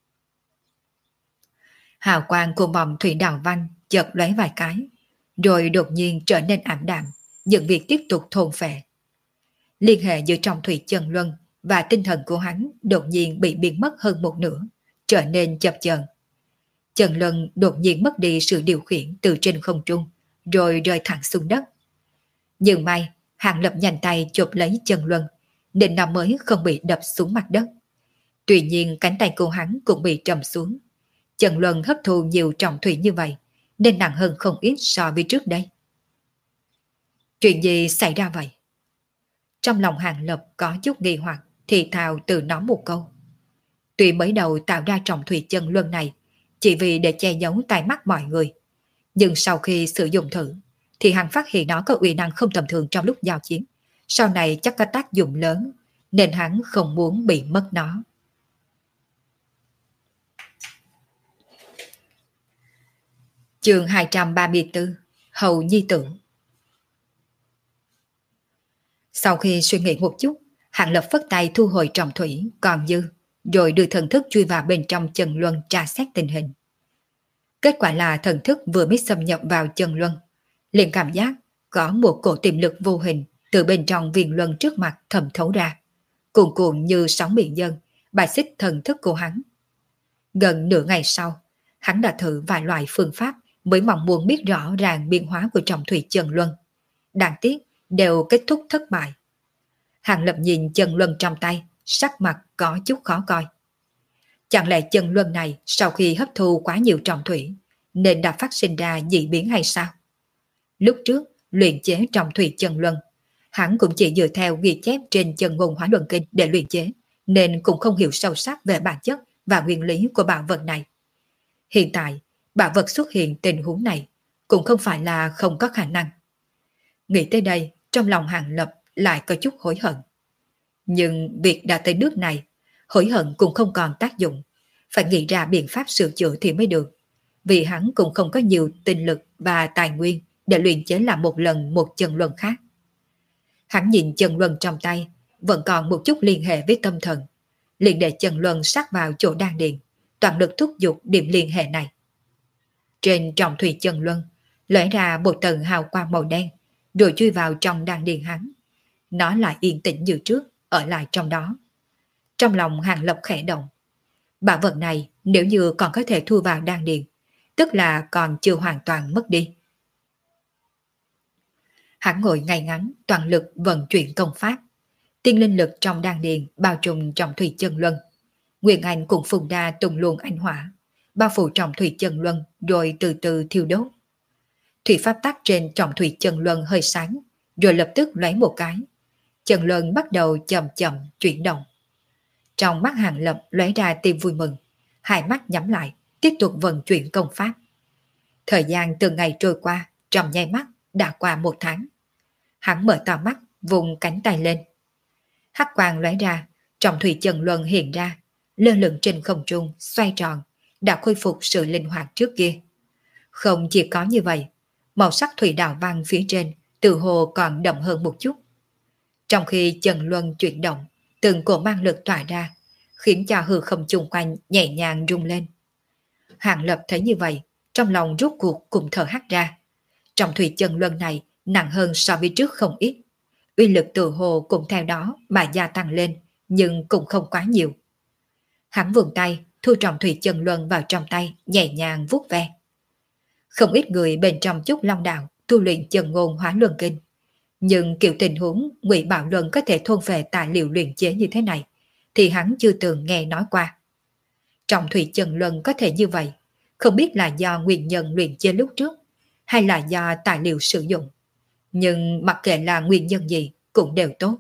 Hào quang của vòng thủy đạo văn chợt lóe vài cái, rồi đột nhiên trở nên ảm đạm, dừng việc tiếp tục thôn phệ. Liên hệ giữa trọng thủy chân luân và tinh thần của hắn đột nhiên bị biến mất hơn một nửa, trở nên chập chờn. Chân luân đột nhiên mất đi sự điều khiển từ trên không trung, rồi rơi thẳng xuống đất. Nhưng may, Hàng Lập nhanh tay chụp lấy chân luân, nên nó mới không bị đập xuống mặt đất. Tuy nhiên cánh tay của hắn cũng bị trầm xuống. Chân luân hấp thu nhiều trọng thủy như vậy, nên nặng hơn không ít so với trước đây. Chuyện gì xảy ra vậy? Trong lòng Hàng Lập có chút nghi hoặc, thì thào từ nó một câu. Tuy mới đầu tạo ra trọng thủy chân luân này chỉ vì để che giấu tai mắt mọi người, nhưng sau khi sử dụng thử thì hắn phát hiện nó có uy năng không tầm thường trong lúc giao chiến. Sau này chắc có tác dụng lớn, nên hắn không muốn bị mất nó. Chương hai trăm ba mươi tư, Hầu Nhi Tử. Sau khi suy nghĩ một chút, Hàng Lập phất tay thu hồi trọng thủy còn dư, rồi đưa thần thức chui vào bên trong chân luân tra xét tình hình. Kết quả là thần thức vừa mới xâm nhập vào chân luân, liền cảm giác có một cổ tiềm lực vô hình từ bên trong viên luân trước mặt thẩm thấu ra, cuồn cuộn như sóng biển dâng, bài xích thần thức của hắn. Gần nửa ngày sau, hắn đã thử vài loại phương pháp mới mong muốn biết rõ ràng biến hóa của trọng thủy chân luân. Đáng tiếc đều kết thúc thất bại. Hàng Lập nhìn chân luân trong tay, sắc mặt có chút khó coi. Chẳng lẽ chân luân này sau khi hấp thu quá nhiều trọng thủy nên đã phát sinh ra dị biến hay sao? Lúc trước luyện chế trọng thủy chân luân, hắn cũng chỉ dựa theo ghi chép trên chân ngôn hóa luân kinh để luyện chế, nên cũng không hiểu sâu sắc về bản chất và nguyên lý của bảo vật này. Hiện tại, bảo vật xuất hiện tình huống này cũng không phải là không có khả năng. Nghĩ tới đây, trong lòng Hàng Lập lại có chút hối hận. Nhưng việc đã tới nước này, hối hận cũng không còn tác dụng, phải nghĩ ra biện pháp sửa chữa thì mới được, vì hắn cũng không có nhiều tinh lực và tài nguyên để luyện chế lại một lần một chân luân khác. Hắn nhìn chân luân trong tay, vẫn còn một chút liên hệ với tâm thần, liền để chân luân sát vào chỗ đan điền, toàn lực thúc giục điểm liên hệ này. Trên trọng thủy chân luân, lóe ra một tầng hào quang màu đen, rồi chui vào trong đan điền hắn. Nó lại yên tĩnh như trước, ở lại trong đó. Trong lòng Hàng Lập khẽ động. Bảo vật này nếu như còn có thể thu vào đan điền, tức là còn chưa hoàn toàn mất đi. Hắn ngồi ngay ngắn, toàn lực vận chuyển công pháp. Tiên linh lực trong đan điền bao trùm trọng thủy chân luân. Nguyên Anh cũng phùng ra tung luồng ánh hỏa, bao phủ trọng thủy chân luân rồi từ từ thiêu đốt. Thủy pháp tắc trên trọng thủy chân luân hơi sáng, rồi lập tức lóe một cái. Chân luân bắt đầu chậm chậm chuyển động. Trong mắt Hàng Lập lóe ra tia vui mừng, hai mắt nhắm lại, tiếp tục vận chuyển công pháp. Thời gian từng ngày trôi qua, trong nháy mắt đã qua một tháng. Hắn mở to mắt, vùng cánh tay lên. Hắc quang lóe ra, trọng thủy chân luân hiện ra, lơ lửng trên không trung, xoay tròn, đã khôi phục sự linh hoạt trước kia. Không chỉ có như vậy, màu sắc thủy đạo văn phía trên tự hồ còn đậm hơn một chút. Trong khi chân luân chuyển động, từng cổ mang lực tỏa ra, khiến cho hư không chung quanh nhẹ nhàng rung lên. Hàng Lập thấy như vậy, trong lòng rút cuộc cùng thở hắt ra. Trong thủy chân luân này nặng hơn so với trước không ít. Uy lực tự hồ cũng theo đó mà gia tăng lên, nhưng cũng không quá nhiều. Hắn vươn tay, thu trọng thủy chân luân vào trong tay, nhẹ nhàng vuốt ve. Không ít người bên trong chút long đạo tu luyện chân ngôn hóa luân kinh. Nhưng kiểu tình huống Ngụy Bảo Luân có thể thôn về tài liệu luyện chế như thế này, thì hắn chưa từng nghe nói qua. Trọng thủy chân luân có thể như vậy, không biết là do nguyên nhân luyện chế lúc trước, hay là do tài liệu sử dụng. Nhưng mặc kệ là nguyên nhân gì, cũng đều tốt.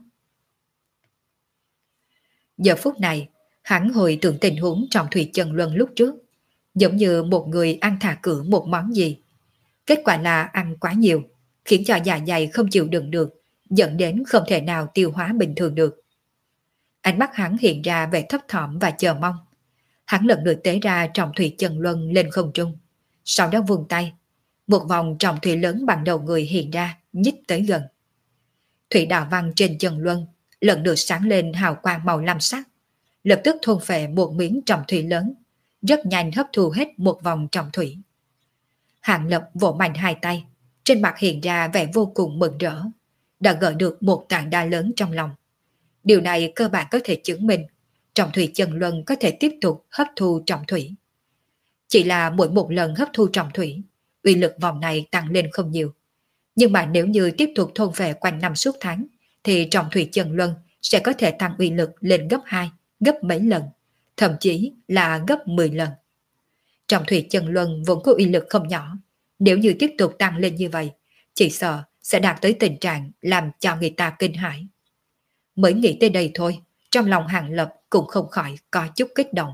Giờ phút này, hắn hồi tưởng tình huống trọng thủy chân luân lúc trước, giống như một người ăn thả cử một món gì. Kết quả là ăn quá nhiều, khiến cho dạ dày không chịu đựng được, dẫn đến không thể nào tiêu hóa bình thường được. Ánh mắt hắn hiện ra vẻ thấp thỏm và chờ mong. Hắn lần lượt tế ra trọng thủy chân luân lên không trung, sau đó vươn tay, một vòng trọng thủy lớn bằng đầu người hiện ra, nhích tới gần. Thủy đạo văn trên chân luân lần lượt sáng lên hào quang màu lam sắc, lập tức thôn phệ một miếng trọng thủy lớn, rất nhanh hấp thu hết một vòng trọng thủy. Hàng Lập vỗ mạnh hai tay, trên mặt hiện ra vẻ vô cùng mừng rỡ, đã gỡ được một tảng đá lớn trong lòng. Điều này cơ bản có thể chứng minh trọng thủy chân luân có thể tiếp tục hấp thu trọng thủy. Chỉ là mỗi một lần hấp thu trọng thủy, uy lực vòng này tăng lên không nhiều. Nhưng mà nếu như tiếp tục thôn về quanh năm suốt tháng, thì trọng thủy chân luân sẽ có thể tăng uy lực lên gấp hai, gấp mấy lần, thậm chí là gấp mười lần. Trọng thủy chân luân vốn có uy lực không nhỏ, nếu như tiếp tục tăng lên như vậy, chỉ sợ sẽ đạt tới tình trạng làm cho người ta kinh hãi. Mới nghĩ tới đây thôi, trong lòng Hàng Lập cũng không khỏi có chút kích động.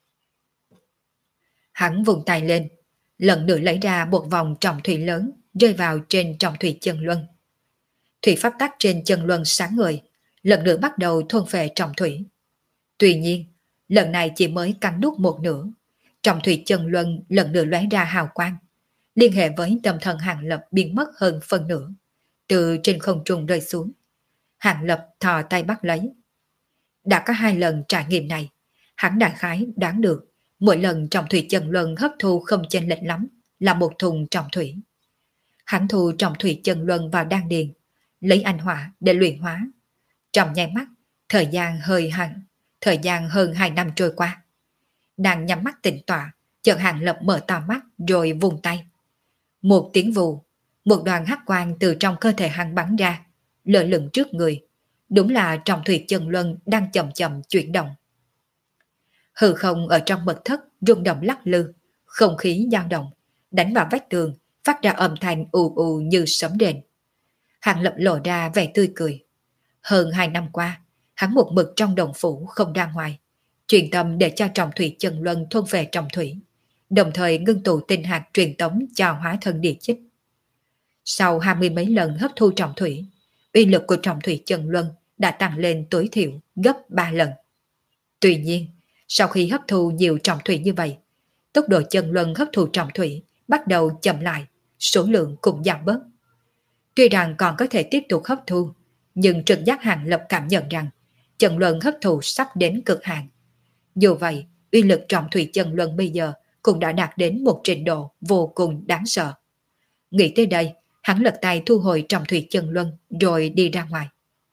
Hắn vùng tay lên, lần nữa lấy ra một vòng trọng thủy lớn rơi vào trên trọng thủy chân luân. Thủy pháp tắc trên chân luân sáng ngời, lần nữa bắt đầu thôn phệ trọng thủy. Tuy nhiên, lần này chỉ mới cắn nuốt một nửa, trọng thủy chân luân lần nữa lóe ra hào quang, liên hệ với tâm thần Hàng Lập biến mất hơn phân nửa, từ trên không trung rơi xuống. Hàng Lập thò tay bắt lấy. Đã có hai lần trải nghiệm này, hắn đại khái đoán được mỗi lần trọng thủy chân luân hấp thu không chênh lệch lắm là một thùng trọng thủy. Hắn thu trọng thủy chân luân vào đan điền, lấy anh hỏa để luyện hóa. Trong nháy mắt, thời gian hơi hẳn, thời gian hơn hai năm trôi qua. Đang nhắm mắt tĩnh tọa, chợt Hàng Lập mở to mắt rồi vùng tay. Một tiếng vù, một đoàn hắc quang từ trong cơ thể hắn bắn ra, lơ lửng trước người. Đúng là trọng thủy chân luân đang chậm chậm chuyển động. Hư không ở trong mật thất rung động lắc lư, không khí dao động, đánh vào vách tường, phát ra âm thanh ù ù như sấm rền. Hàng Lập lộ ra vẻ tươi cười. Hơn hai năm qua, hắn một mực trong đồng phủ không ra ngoài, truyền tâm để cho trọng thủy chân luân thôn về trọng thủy, đồng thời ngưng tụ tinh hạt truyền tống cho hóa thân địa chích. Sau hai mươi mấy lần hấp thu trọng thủy, uy lực của trọng thủy chân luân đã tăng lên tối thiểu gấp ba lần. Tuy nhiên, sau khi hấp thu nhiều trọng thủy như vậy, tốc độ chân luân hấp thu trọng thủy bắt đầu chậm lại, số lượng cũng giảm bớt. Tuy rằng còn có thể tiếp tục hấp thu, nhưng trực giác Hàng Lập cảm nhận rằng chân luân hấp thu sắp đến cực hạn. Dù vậy, uy lực trọng thủy chân luân bây giờ cũng đã đạt đến một trình độ vô cùng đáng sợ. Nghĩ tới đây, hắn lật tay thu hồi trọng thủy chân luân rồi đi ra ngoài.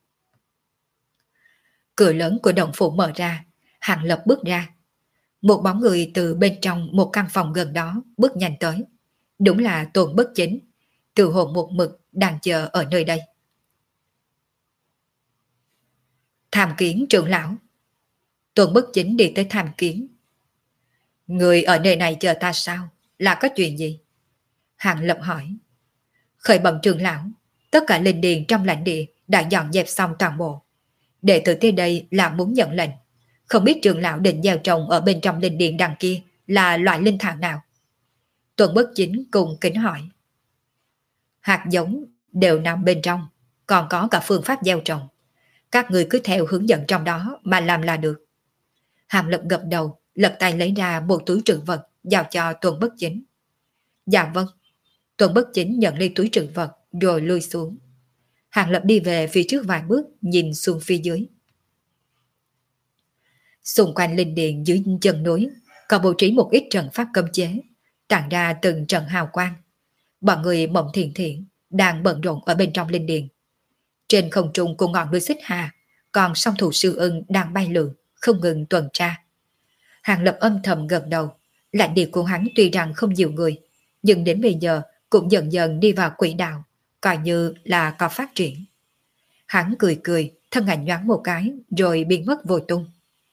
Cửa lớn của động phủ mở ra, Hàng Lập bước ra. Một bóng người từ bên trong một căn phòng gần đó bước nhanh tới. Đúng là Tôn Bất Chính, từ hồ một mực đang chờ ở nơi đây. Tham kiến trưởng lão. Tôn Bất Chính đi tới tham kiến. Người ở nơi này chờ ta sao? Là có chuyện gì? Hàng Lập hỏi. Khởi bẩm trưởng lão, tất cả linh điền trong lãnh địa đã dọn dẹp xong toàn bộ. Đệ tử tới đây là muốn nhận lệnh. Không biết trưởng lão định gieo trồng ở bên trong linh điền đằng kia là loại linh thảo nào? Tuần Bất Chính cùng kính hỏi. Hạt giống đều nằm bên trong, còn có cả phương pháp gieo trồng. Các người cứ theo hướng dẫn trong đó mà làm là được. Hàm Lập gật đầu, lật tay lấy ra một túi trữ vật, giao cho Tuần Bất Chính. Dạ vâng. Tuần Bất Chính nhận lấy túi trữ vật, rồi lui xuống. Hàng Lập đi về phía trước vài bước, nhìn xuống phía dưới. Xung quanh linh điện dưới chân núi, còn bố trí một ít trận pháp cấm chế, tản ra từng trận hào quang. Bọn người Mộng Thiện Thiện đang bận rộn ở bên trong linh điện. Trên không trung của ngọn núi Xích Hà, còn song thủ sư ưng đang bay lượn, không ngừng tuần tra. Hàng Lập âm thầm gật đầu, lãnh địa của hắn tuy rằng không nhiều người, nhưng đến bây giờ cũng dần dần đi vào quỹ đạo, coi như là có phát triển. Hắn cười cười, thân ảnh nhoáng một cái, rồi biến mất vô tung.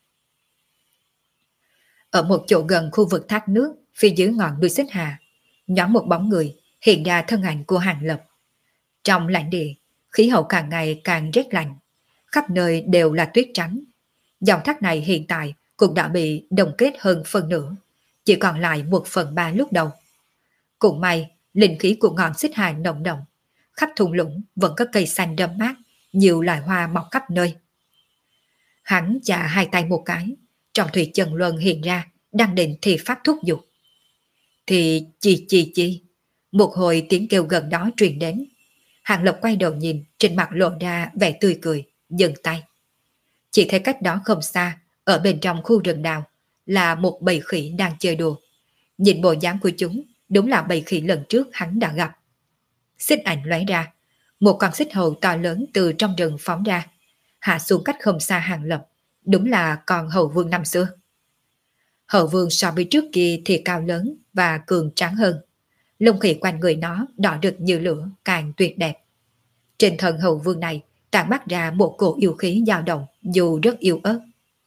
Ở một chỗ gần khu vực thác nước, phía dưới ngọn núi Xích Hà, nhoáng một bóng người, hiện ra thân ảnh của Hàng Lập. Trong lãnh địa, khí hậu càng ngày càng rét lạnh, khắp nơi đều là tuyết trắng. Dòng thác này hiện tại cũng đã bị đông kết hơn phần nửa, chỉ còn lại một phần ba lúc đầu. Cũng may, linh khí của ngọn Xích Hà nồng đậm, khắp thung lũng vẫn có cây xanh râm mát, nhiều loài hoa mọc khắp nơi. Hắn chà hai tay một cái, trong thủy chân luân hiện ra, đang định thì phát thúc giục. Thì chi chi chi, một hồi tiếng kêu gần đó truyền đến. Hàng Lập quay đầu nhìn, trên mặt lộ ra vẻ tươi cười, dừng tay. Chỉ thấy cách đó không xa, ở bên trong khu rừng đào, là một bầy khỉ đang chơi đùa. Nhìn bộ dáng của chúng, đúng là bầy khỉ lần trước hắn đã gặp. Xích ảnh lóe ra, một con xích hầu to lớn từ trong rừng phóng ra, hạ xuống cách không xa Hàng Lập, đúng là con hầu vương năm xưa. Hầu vương so với trước kia thì cao lớn và cường tráng hơn. Lông khỉ quanh người nó đỏ rực như lửa, càng tuyệt đẹp. Trên thân hầu vương này tản mát ra một cổ yêu khí dao động, dù rất yếu ớt.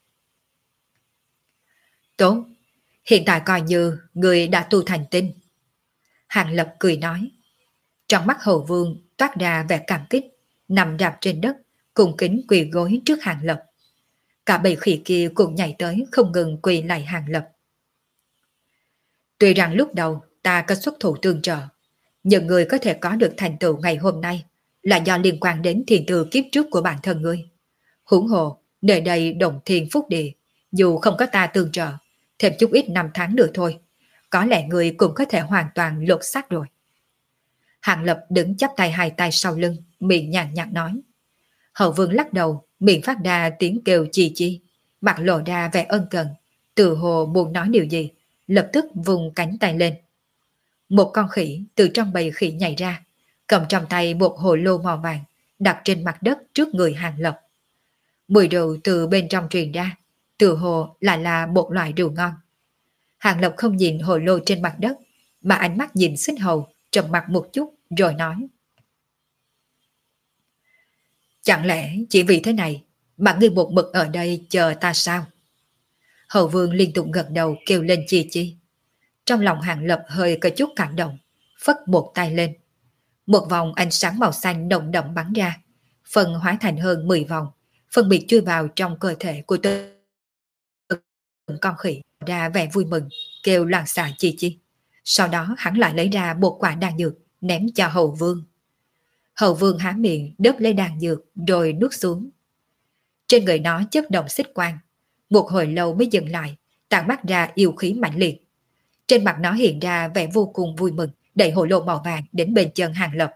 Tốt, hiện tại coi như người đã tu thành tinh. Hàng Lập cười nói. Trong mắt hầu vương toát ra vẻ cảm kích, nằm rạp trên đất, cùng kính quỳ gối trước Hàng Lập. Cả bầy khỉ kia cùng nhảy tới, không ngừng quỳ lại Hàng Lập. Tuy rằng lúc đầu ta có xuất thủ tương trợ, nhưng người có thể có được thành tựu ngày hôm nay là do liên quan đến thiền tư kiếp trước của bản thân ngươi. Huống hồ, nơi đây đồng thiên phúc địa, dù không có ta tương trợ, thêm chút ít năm tháng nữa thôi, có lẽ người cũng có thể hoàn toàn lột xác rồi. Hàng Lập đứng chắp tay hai tay sau lưng, miệng nhàn nhạt nói. Hậu vương lắc đầu, miệng phát ra tiếng kêu chi chi, mặt lộ ra vẻ ân cần, từ hồ muốn nói điều gì, lập tức vùng cánh tay lên. Một con khỉ từ trong bầy khỉ nhảy ra, cầm trong tay một hồ lô màu vàng, đặt trên mặt đất trước người Hàng Lập. Mùi rượu từ bên trong truyền ra, từ hồ lại là một loại rượu ngon. Hàng Lập không nhìn hồ lô trên mặt đất, mà ánh mắt nhìn xích hầu, trầm mặt một chút, rồi nói. Chẳng lẽ chỉ vì thế này mà ngươi một mực ở đây chờ ta sao? Hầu vương liên tục gật đầu kêu lên chi chi. Trong lòng Hàng Lập hơi có chút cảm động, phất một tay lên. Một vòng ánh sáng màu xanh nồng đậm bắn ra, phần hóa thành hơn mười vòng, phân biệt chui vào trong cơ thể của từng con khỉ, ra vẻ vui mừng, kêu loạn xạ chi chi. Sau đó hắn lại lấy ra một quả đan dược, ném cho hầu vương. Hầu vương há miệng đớp lấy đan dược rồi nuốt xuống. Trên người nó chớp động xích quang, một hồi lâu mới dừng lại, tản mát ra yêu khí mãnh liệt. Trên mặt nó hiện ra vẻ vô cùng vui mừng, đẩy hồ lô màu vàng đến bên chân Hàng Lập.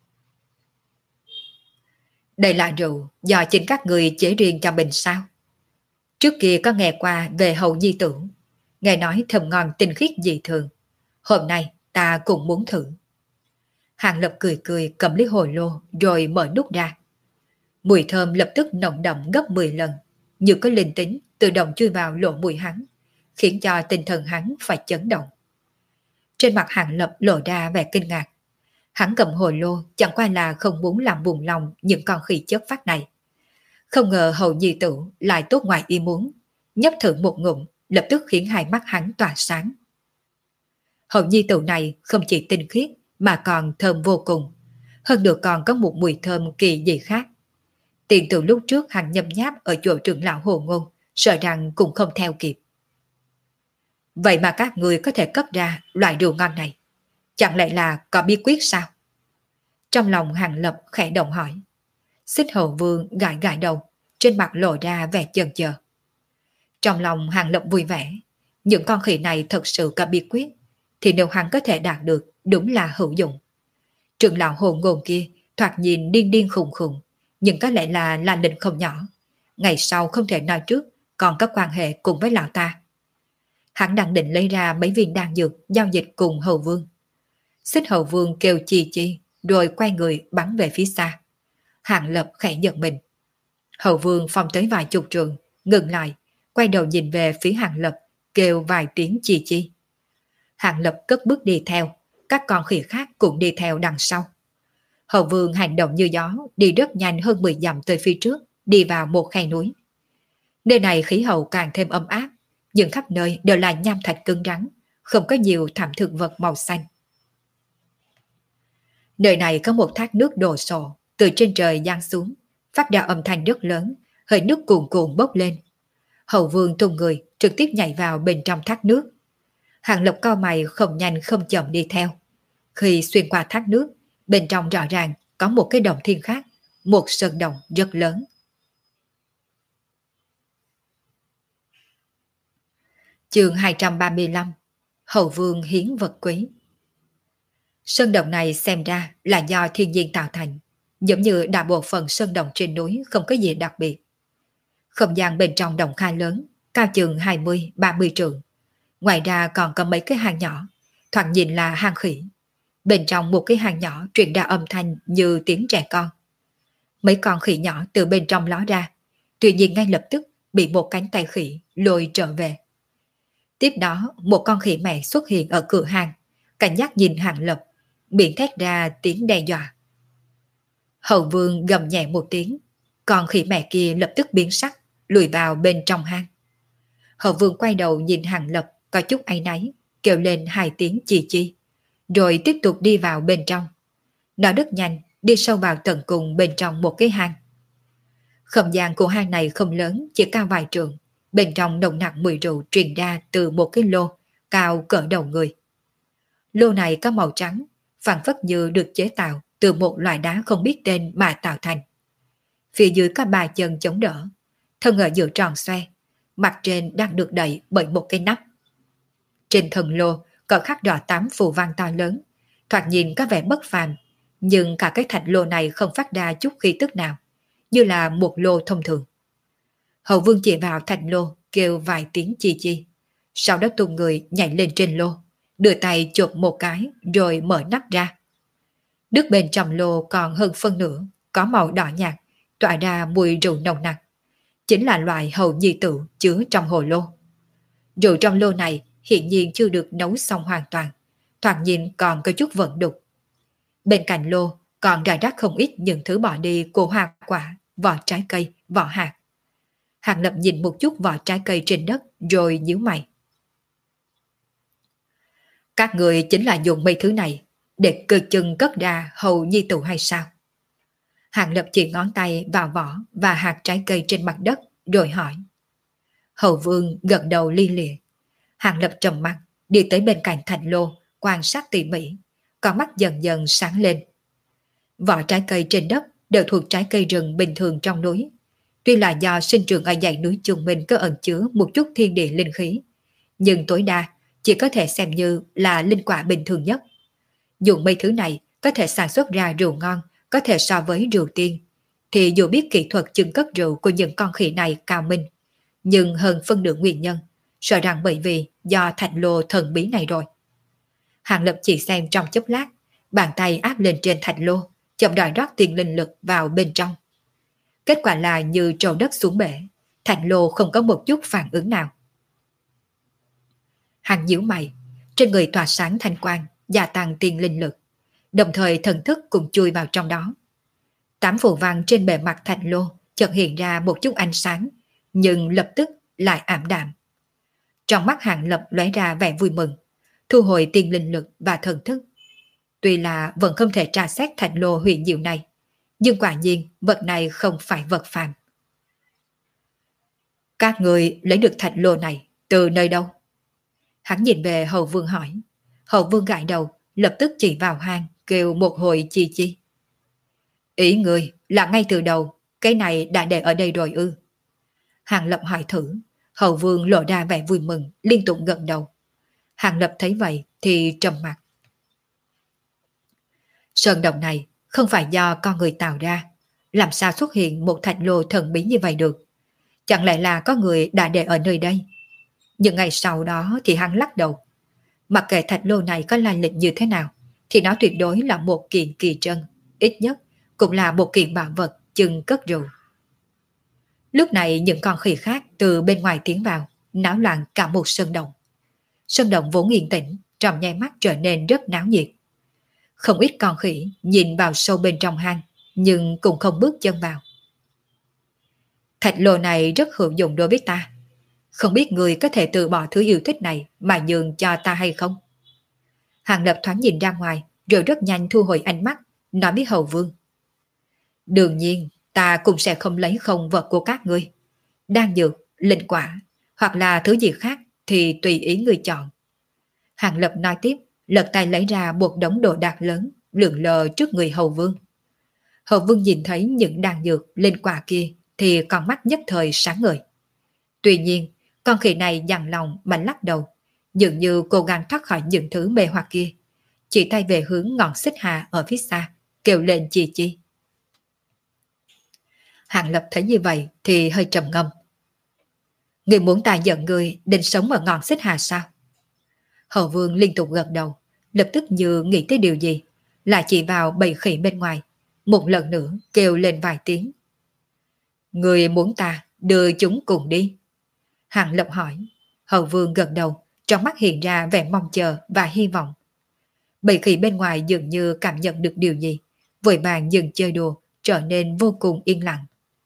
Đây là rượu do chính các người chế riêng cho mình sao? Trước kia có nghe qua về hầu nhi tử, nghe nói thơm ngon tinh khiết dị thường. Hôm nay ta cũng muốn thử. Hàng Lập cười cười cầm lấy hồ lô rồi mở nút ra. Mùi thơm lập tức nồng đậm gấp mười lần, như có linh tính tự động chui vào lỗ mũi hắn, khiến cho tinh thần hắn phải chấn động. Trên mặt Hàng Lập lộ ra vẻ kinh ngạc. Hắn cầm hồ lô chẳng qua là không muốn làm buồn lòng những con khỉ chất phát này. Không ngờ hầu nhi tử lại tốt ngoài ý muốn, nhấp thử một ngụm lập tức khiến hai mắt hắn tỏa sáng. Hầu nhi tử này không chỉ tinh khiết mà còn thơm vô cùng, hơn nữa còn có một mùi thơm kỳ dị khác. Tiền từ lúc trước hắn nhâm nháp ở chỗ trưởng lão Hồ Ngôn, sợ rằng cũng không theo kịp. Vậy mà các người có thể cất ra loại rượu ngon này, chẳng lẽ là có bí quyết sao? Trong lòng Hàng Lập khẽ động hỏi. Xích hầu vương gãi gãi đầu, trên mặt lộ ra vẻ chần chờ. Trong lòng Hàng Lập vui vẻ, những con khỉ này thật sự có bí quyết, thì nếu hắn có thể đạt được đúng là hữu dụng. Trưởng lão hồ ngôn kia thoạt nhìn điên điên khùng khùng, nhưng có lẽ là là định không nhỏ. Ngày sau không thể nói trước, còn có quan hệ cùng với lão ta. Hắn đang định lấy ra mấy viên đan dược giao dịch cùng hầu vương. Xích hầu vương kêu chi chi, rồi quay người bắn về phía xa. Hàng Lập khẽ giật mình. Hầu vương phong tới vài chục trường, ngừng lại, quay đầu nhìn về phía Hàng Lập, kêu vài tiếng chi chi. Hàng Lập cất bước đi theo, các con khỉ khác cũng đi theo đằng sau. Hầu vương hành động như gió, đi rất nhanh hơn mười dặm tới phía trước, đi vào một khe núi. Nơi này khí hậu càng thêm ấm áp, nhưng khắp nơi đều là nham thạch cứng rắn, không có nhiều thảm thực vật màu xanh. Nơi này có một thác nước đổ sộ, từ trên trời giáng xuống, phát ra âm thanh rất lớn, hơi nước cuồn cuộn bốc lên. Hầu vương tung người, trực tiếp nhảy vào bên trong thác nước. Hàng Lập cau mày không nhanh không chậm đi theo. Khi xuyên qua thác nước, bên trong rõ ràng có một cái đồng thiên khác, một sơn động rất lớn. Chương hai trăm ba mươi lăm. Hầu vương hiến vật quý. Sơn động này xem ra là do thiên nhiên tạo thành, giống như đại bộ phận sơn động trên núi không có gì đặc biệt. Không gian bên trong động khá lớn, cao chừng hai mươi ba mươi trượng. Ngoài ra còn có mấy cái hang nhỏ, thoạt nhìn là hang khỉ. Bên trong một cái hang nhỏ truyền ra âm thanh như tiếng trẻ con. Mấy con khỉ nhỏ từ bên trong ló ra, tuy nhiên ngay lập tức bị một cánh tay khỉ lôi trở về. Tiếp đó một con khỉ mẹ xuất hiện ở cửa hang, cảnh giác nhìn Hàng Lập, miệng thét ra tiếng đe dọa. Hầu vương gầm nhẹ một tiếng, con khỉ mẹ kia lập tức biến sắc, lùi vào bên trong hang. Hầu vương quay đầu nhìn Hàng Lập có chút áy náy, kêu lên hai tiếng chi chi, rồi tiếp tục đi vào bên trong. Nó rất nhanh, đi sâu vào tận cùng bên trong một cái hang. Không gian của hang này không lớn, chỉ cao vài trượng. Bên trong nồng nặc mùi rượu truyền ra từ một cái lô cao cỡ đầu người. Lô này có màu trắng, phản phất như được chế tạo từ một loại đá không biết tên mà tạo thành. Phía dưới có ba chân chống đỡ, thân ở giữa tròn xoe, mặt trên đang được đẩy bởi một cái nắp. Trên thân lô có khắc đỏ tám phù văn to lớn, thoạt nhìn có vẻ bất phàm, nhưng cả cái thạch lô này không phát ra chút khí tức nào, như là một lô thông thường. Hầu vương chỉ vào thạch lô kêu vài tiếng chi chi, sau đó tung người nhảy lên trên lô, đưa tay chộp một cái rồi mở nắp ra. Nước bên trong lô còn hơn phân nửa, có màu đỏ nhạt, tỏa ra mùi rượu nồng nặc. Chính là loại hầu nhi tử chứa trong hồ lô. Rượu trong lô này hiện nhiên chưa được nấu xong hoàn toàn, thoạt nhìn còn có chút vận đục. Bên cạnh lô còn rải rác không ít những thứ bỏ đi của hoa quả, vỏ trái cây, vỏ hạt. Hàng Lập nhìn một chút vỏ trái cây trên đất rồi nhíu mày. Các người chính là dùng mấy thứ này để cơ chừng cất ra hầu nhi tử hay sao? Hàng Lập chỉ ngón tay vào vỏ và hạt trái cây trên mặt đất rồi hỏi. Hầu vương gật đầu li lịa. Hàng Lập trầm mặt đi tới bên cạnh thành lô, quan sát tỉ mỉ, con mắt dần dần sáng lên. Vỏ trái cây trên đất đều thuộc trái cây rừng bình thường trong núi. Tuy là do sinh trưởng ở dãy núi Trung Minh có ẩn chứa một chút thiên địa linh khí, nhưng tối đa chỉ có thể xem như là linh quả bình thường nhất. Dùng mấy thứ này có thể sản xuất ra rượu ngon, có thể so với rượu tiên, thì dù biết kỹ thuật chưng cất rượu của những con khỉ này cao minh, nhưng hơn phân nửa nguyên nhân, sợ rằng bởi vì do thạch lô thần bí này rồi. Hàng Lập chỉ xem trong chốc lát, bàn tay áp lên trên thạch lô, chậm rãi rót tiền linh lực vào bên trong. Kết quả là như trầu đất xuống bể, thạch lô không có một chút phản ứng nào. Hàng nhíu mày, trên người tỏa sáng thanh quang, gia tăng tiền linh lực, đồng thời thần thức cũng chui vào trong đó. Tám phù văn trên bề mặt thạch lô chợt hiện ra một chút ánh sáng, nhưng lập tức lại ảm đạm. Trong mắt Hàng Lập lóe ra vẻ vui mừng, thu hồi tiền linh lực và thần thức. Tuy là vẫn không thể tra xét thạch lô huyền diệu này, nhưng quả nhiên vật này không phải vật phàm. Các người lấy được thạch lô này từ nơi đâu? Hắn nhìn về Hầu Vương hỏi. Hầu Vương gãi đầu, lập tức chỉ vào hang, kêu một hồi chi chi. Ý người là ngay từ đầu, cái này đã để ở đây rồi ư? Hàng Lập hỏi thử, Hầu Vương lộ ra vẻ vui mừng, liên tục gật đầu. Hàng Lập thấy vậy thì trầm mặt. Sơn động này không phải do con người tạo ra, làm sao xuất hiện một thạch lô thần bí như vậy được? Chẳng lẽ là có người đã để ở nơi đây? Nhưng ngày sau đó thì hắn lắc đầu. Mặc kệ thạch lô này có lai lịch như thế nào, thì nó tuyệt đối là một kiện kỳ trân, ít nhất cũng là một kiện bảo vật chừng cất rượu. Lúc này những con khỉ khác từ bên ngoài tiến vào, náo loạn cả một sơn động. Sơn động vốn yên tĩnh, trong nháy mắt trở nên rất náo nhiệt. Không ít con khỉ nhìn vào sâu bên trong hang, nhưng cũng không bước chân vào. Thạch lô này rất hữu dụng đối với ta. Không biết người có thể từ bỏ thứ yêu thích này mà nhường cho ta hay không? Hàng Lập thoáng nhìn ra ngoài, rồi rất nhanh thu hồi ánh mắt, nói với Hầu Vương. Đương nhiên, ta cũng sẽ không lấy không vật của các ngươi. Đan dược, linh quả, hoặc là thứ gì khác thì tùy ý người chọn. Hàng Lập nói tiếp, lật tay lấy ra một đống đồ đạc lớn, lượn lờ trước người Hầu Vương. Hầu Vương nhìn thấy những đan dược, linh quả kia thì con mắt nhất thời sáng ngời. Tuy nhiên, con khỉ này dằn lòng mà lắc đầu, dường như cố gắng thoát khỏi những thứ mê hoặc kia, chỉ tay về hướng ngọn xích hà ở phía xa, kêu lên chi chi. Hàng Lập thấy như vậy thì hơi trầm ngâm. Người muốn ta giận người định sống ở ngọn xích hà sao? Hầu Vương liên tục gật đầu, lập tức như nghĩ tới điều gì, lại chỉ vào bầy khỉ bên ngoài, một lần nữa kêu lên vài tiếng. Người muốn ta đưa chúng cùng đi? Hàng Lập hỏi. Hầu Vương gật đầu, trong mắt hiện ra vẻ mong chờ và hy vọng. Bầy khỉ bên ngoài dường như cảm nhận được điều gì, vội vàng dừng chơi đùa, trở nên vô cùng yên lặng.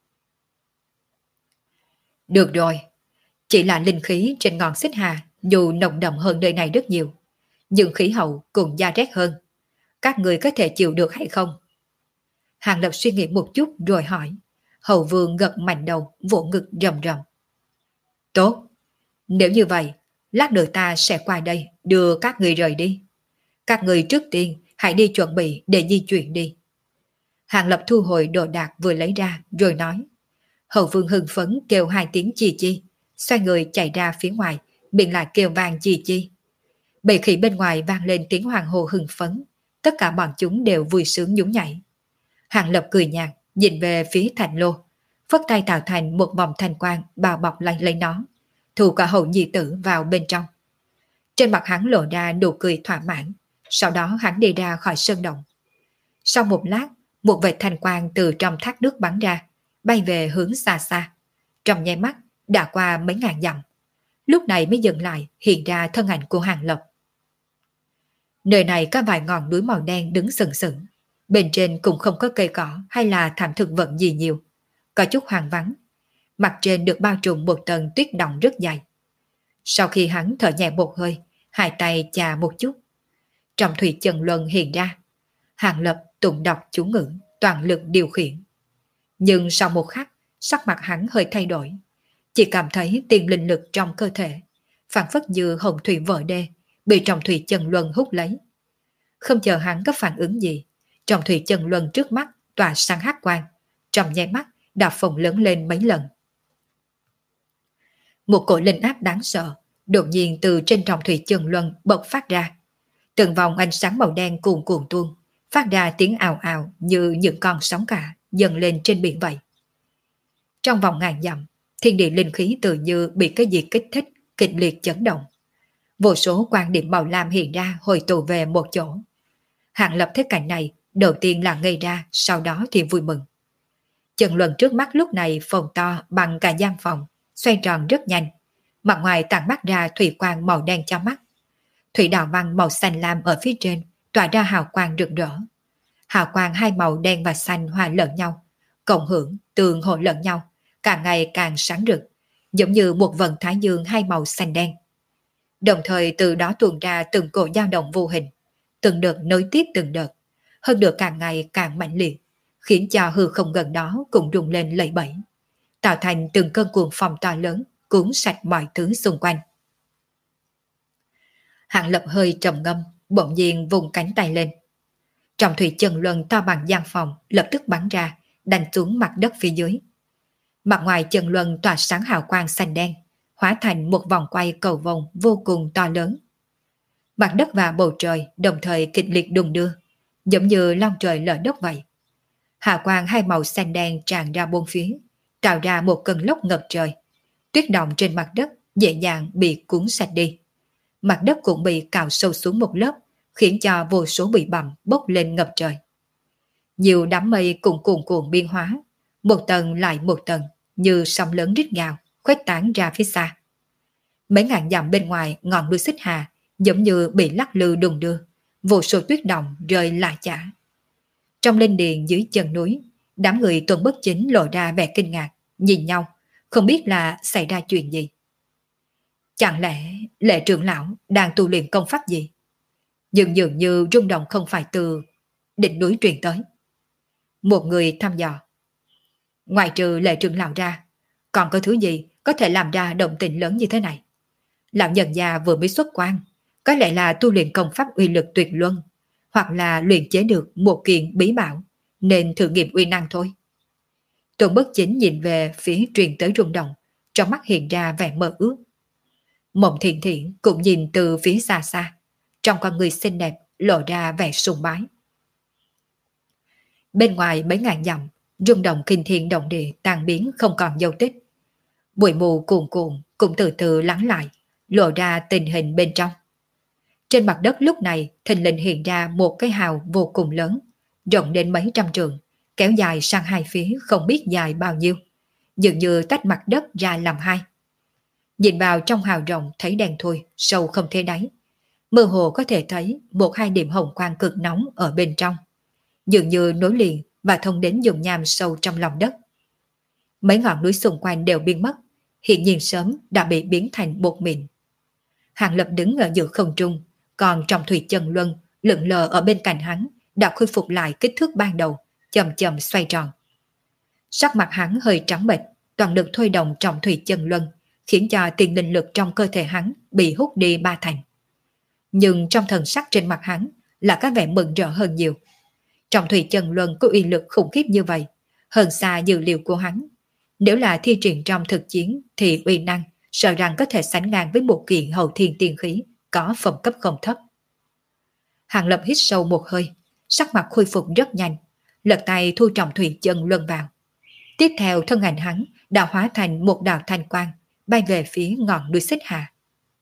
Được rồi, chỉ là linh khí trên ngọn xích hà dù nồng đậm hơn nơi này rất nhiều, nhưng khí hậu cũng da rét hơn. Các người có thể chịu được hay không? Hàng Lập suy nghĩ một chút rồi hỏi. Hầu Vương gật mạnh đầu, vỗ ngực rầm rầm. Tốt, nếu như vậy, lát nữa ta sẽ qua đây đưa các người rời đi. Các người trước tiên hãy đi chuẩn bị để di chuyển đi. Hàng Lập thu hồi đồ đạc vừa lấy ra rồi nói. Hầu Vương hưng phấn kêu hai tiếng chi chi, xoay người chạy ra phía ngoài, miệng lại kêu vang chi chi. Bầy khỉ bên ngoài vang lên tiếng hoàng hô hưng phấn, tất cả bọn chúng đều vui sướng nhún nhảy. Hàng Lập cười nhạt, nhìn về phía thành lô, phất tay tạo thành một vòng thanh quang bao bọc lấy lấy nó, thu cả hậu nhi tử vào bên trong. Trên mặt hắn lộ ra nụ cười thỏa mãn, sau đó hắn đi ra khỏi sơn động. Sau một lát, một vệt thanh quang từ trong thác nước bắn ra, bay về hướng xa xa. Trong nháy mắt, đã qua mấy ngàn dặm. Lúc này mới dừng lại, hiện ra thân ảnh của Hàng Lập. Nơi này có vài ngọn núi màu đen đứng sừng sững. Bên trên cũng không có cây cỏ hay là thảm thực vật gì nhiều. Có chút hoang vắng. Mặt trên được bao trùm một tầng tuyết động rất dày. Sau khi hắn thở nhẹ một hơi, hai tay chà một chút. Trong thủy chân luân hiện ra. Hàng Lập tụng đọc chú ngữ, toàn lực điều khiển. Nhưng sau một khắc, sắc mặt hắn hơi thay đổi. Chỉ cảm thấy tiền linh lực trong cơ thể, phản phất như hồng thủy vỡ đê, bị trong thủy chân luân hút lấy. Không chờ hắn có phản ứng gì, trong thủy chân luân trước mắt tỏa sáng hắc quang, trong nháy mắt đã phồng lớn lên mấy lần. Một cỗ linh áp đáng sợ đột nhiên từ trên trong thủy chân luân bộc phát ra. Từng vòng ánh sáng màu đen cuồn cuộn tuôn, phát ra tiếng ào ào như những con sóng cả dần lên trên biển vậy. Trong vòng ngàn dặm, thiên địa linh khí tự như bị cái gì kích thích, kịch liệt chấn động. Vô số quan điểm màu lam hiện ra hồi tụ về một chỗ. Hàng Lập thấy cảnh này, đầu tiên là ngây ra, sau đó thì vui mừng. Chân luân trước mắt lúc này phồng to bằng cả gian phòng, xoay tròn rất nhanh. Mặt ngoài tản mắt ra thủy quang màu đen cho mắt. Thủy đạo văn màu xanh lam ở phía trên tỏa ra hào quang rực rỡ. Hào quang hai màu đen và xanh hòa lẫn nhau, cộng hưởng, tương hỗ lẫn nhau, càng ngày càng sáng rực, giống như một vầng thái dương hai màu xanh đen. Đồng thời từ đó tuôn ra từng cổ dao động vô hình, từng đợt nối tiếp từng đợt, hơn được càng ngày càng mạnh liệt, khiến cho hư không gần đó cũng rung lên lẩy bẩy, tạo thành từng cơn cuồng phong to lớn, cuốn sạch mọi thứ xung quanh. Hàng Lập hơi trầm ngâm, bỗng nhiên vùng cánh tay lên. Trong thủy chân luân to bằng gian phòng lập tức bắn ra, đánh xuống mặt đất phía dưới. Mặt ngoài chân luân tỏa sáng hào quang xanh đen, hóa thành một vòng quay cầu vồng vô cùng to lớn. Mặt đất và bầu trời đồng thời kịch liệt đung đưa, giống như long trời lở đất vậy. Hà quang hai màu xanh đen tràn ra bốn phía, tạo ra một cơn lốc ngập trời. Tuyết động trên mặt đất dễ dàng bị cuốn sạch đi. Mặt đất cũng bị cào sâu xuống một lớp, khiến cho vô số bụi bặm bốc lên ngập trời. Nhiều đám mây cùng cuồn cuộn biên hóa, một tầng lại một tầng, như sóng lớn rít gào, khuếch tán ra phía xa. Mấy ngàn dặm bên ngoài ngọn núi Xích Hà giống như bị lắc lư đùng đưa, vô số tuyết động rơi lả chả. Trong linh điền dưới chân núi, đám người Tuần Bất Chính lộ ra vẻ kinh ngạc, nhìn nhau, không biết là xảy ra chuyện gì. Chẳng lẽ Lệ trưởng lão đang tu luyện công pháp gì? Nhưng dường như rung động không phải từ đỉnh núi truyền tới. Một người thăm dò. Ngoài trừ Lệ trưởng lão ra, còn có thứ gì có thể làm ra động tĩnh lớn như thế này? Lão nhân già vừa mới xuất quan, có lẽ là tu luyện công pháp uy lực tuyệt luân, hoặc là luyện chế được một kiện bí bảo, nên thử nghiệm uy năng thôi. Tuần Bất Chính nhìn về phía truyền tới rung động, trong mắt hiện ra vẻ mơ ước. Mộng Thiện Thiện cũng nhìn từ phía xa xa, trong con người xinh đẹp lộ ra vẻ sùng bái. Bên ngoài mấy ngàn dặm, rung động kinh thiên động địa tan biến không còn dấu tích. Bụi mù cuồn cuộn cũng từ từ lắng lại, lộ ra tình hình bên trong. Trên mặt đất lúc này thình lình hiện ra một cái hào vô cùng lớn, rộng đến mấy trăm trượng, kéo dài sang hai phía không biết dài bao nhiêu, dường như tách mặt đất ra làm hai. Nhìn vào trong hào rộng thấy đen thui, sâu không thấy đáy. Mơ hồ có thể thấy một hai điểm hồng quang cực nóng ở bên trong, dường như nối liền và thông đến dung nham sâu trong lòng đất. Mấy ngọn núi xung quanh đều biến mất, hiện nhiên sớm đã bị biến thành bột mịn. Hàng Lập đứng ở giữa không trung, còn trong thủy chân luân lượn lờ ở bên cạnh hắn đã khôi phục lại kích thước ban đầu, chậm chậm xoay tròn. Sắc mặt hắn hơi trắng bệch, toàn lực thôi động trong thủy chân luân, khiến cho tiền linh lực trong cơ thể hắn bị hút đi ba thành. Nhưng trong thần sắc trên mặt hắn là có vẻ mừng rỡ hơn nhiều. Trong thủy chân luân có uy lực khủng khiếp như vậy, hơn xa dự liệu của hắn. Nếu là thi triển trong thực chiến thì uy năng sợ rằng có thể sánh ngang với một kiện hậu thiên tiên khí có phẩm cấp không thấp. Hàng Lập hít sâu một hơi, sắc mặt khôi phục rất nhanh, lật tay thu trọng thủy chân luân vào. Tiếp theo thân ảnh hắn đã hóa thành một đạo thanh quang, bay về phía ngọn núi Xích Hà.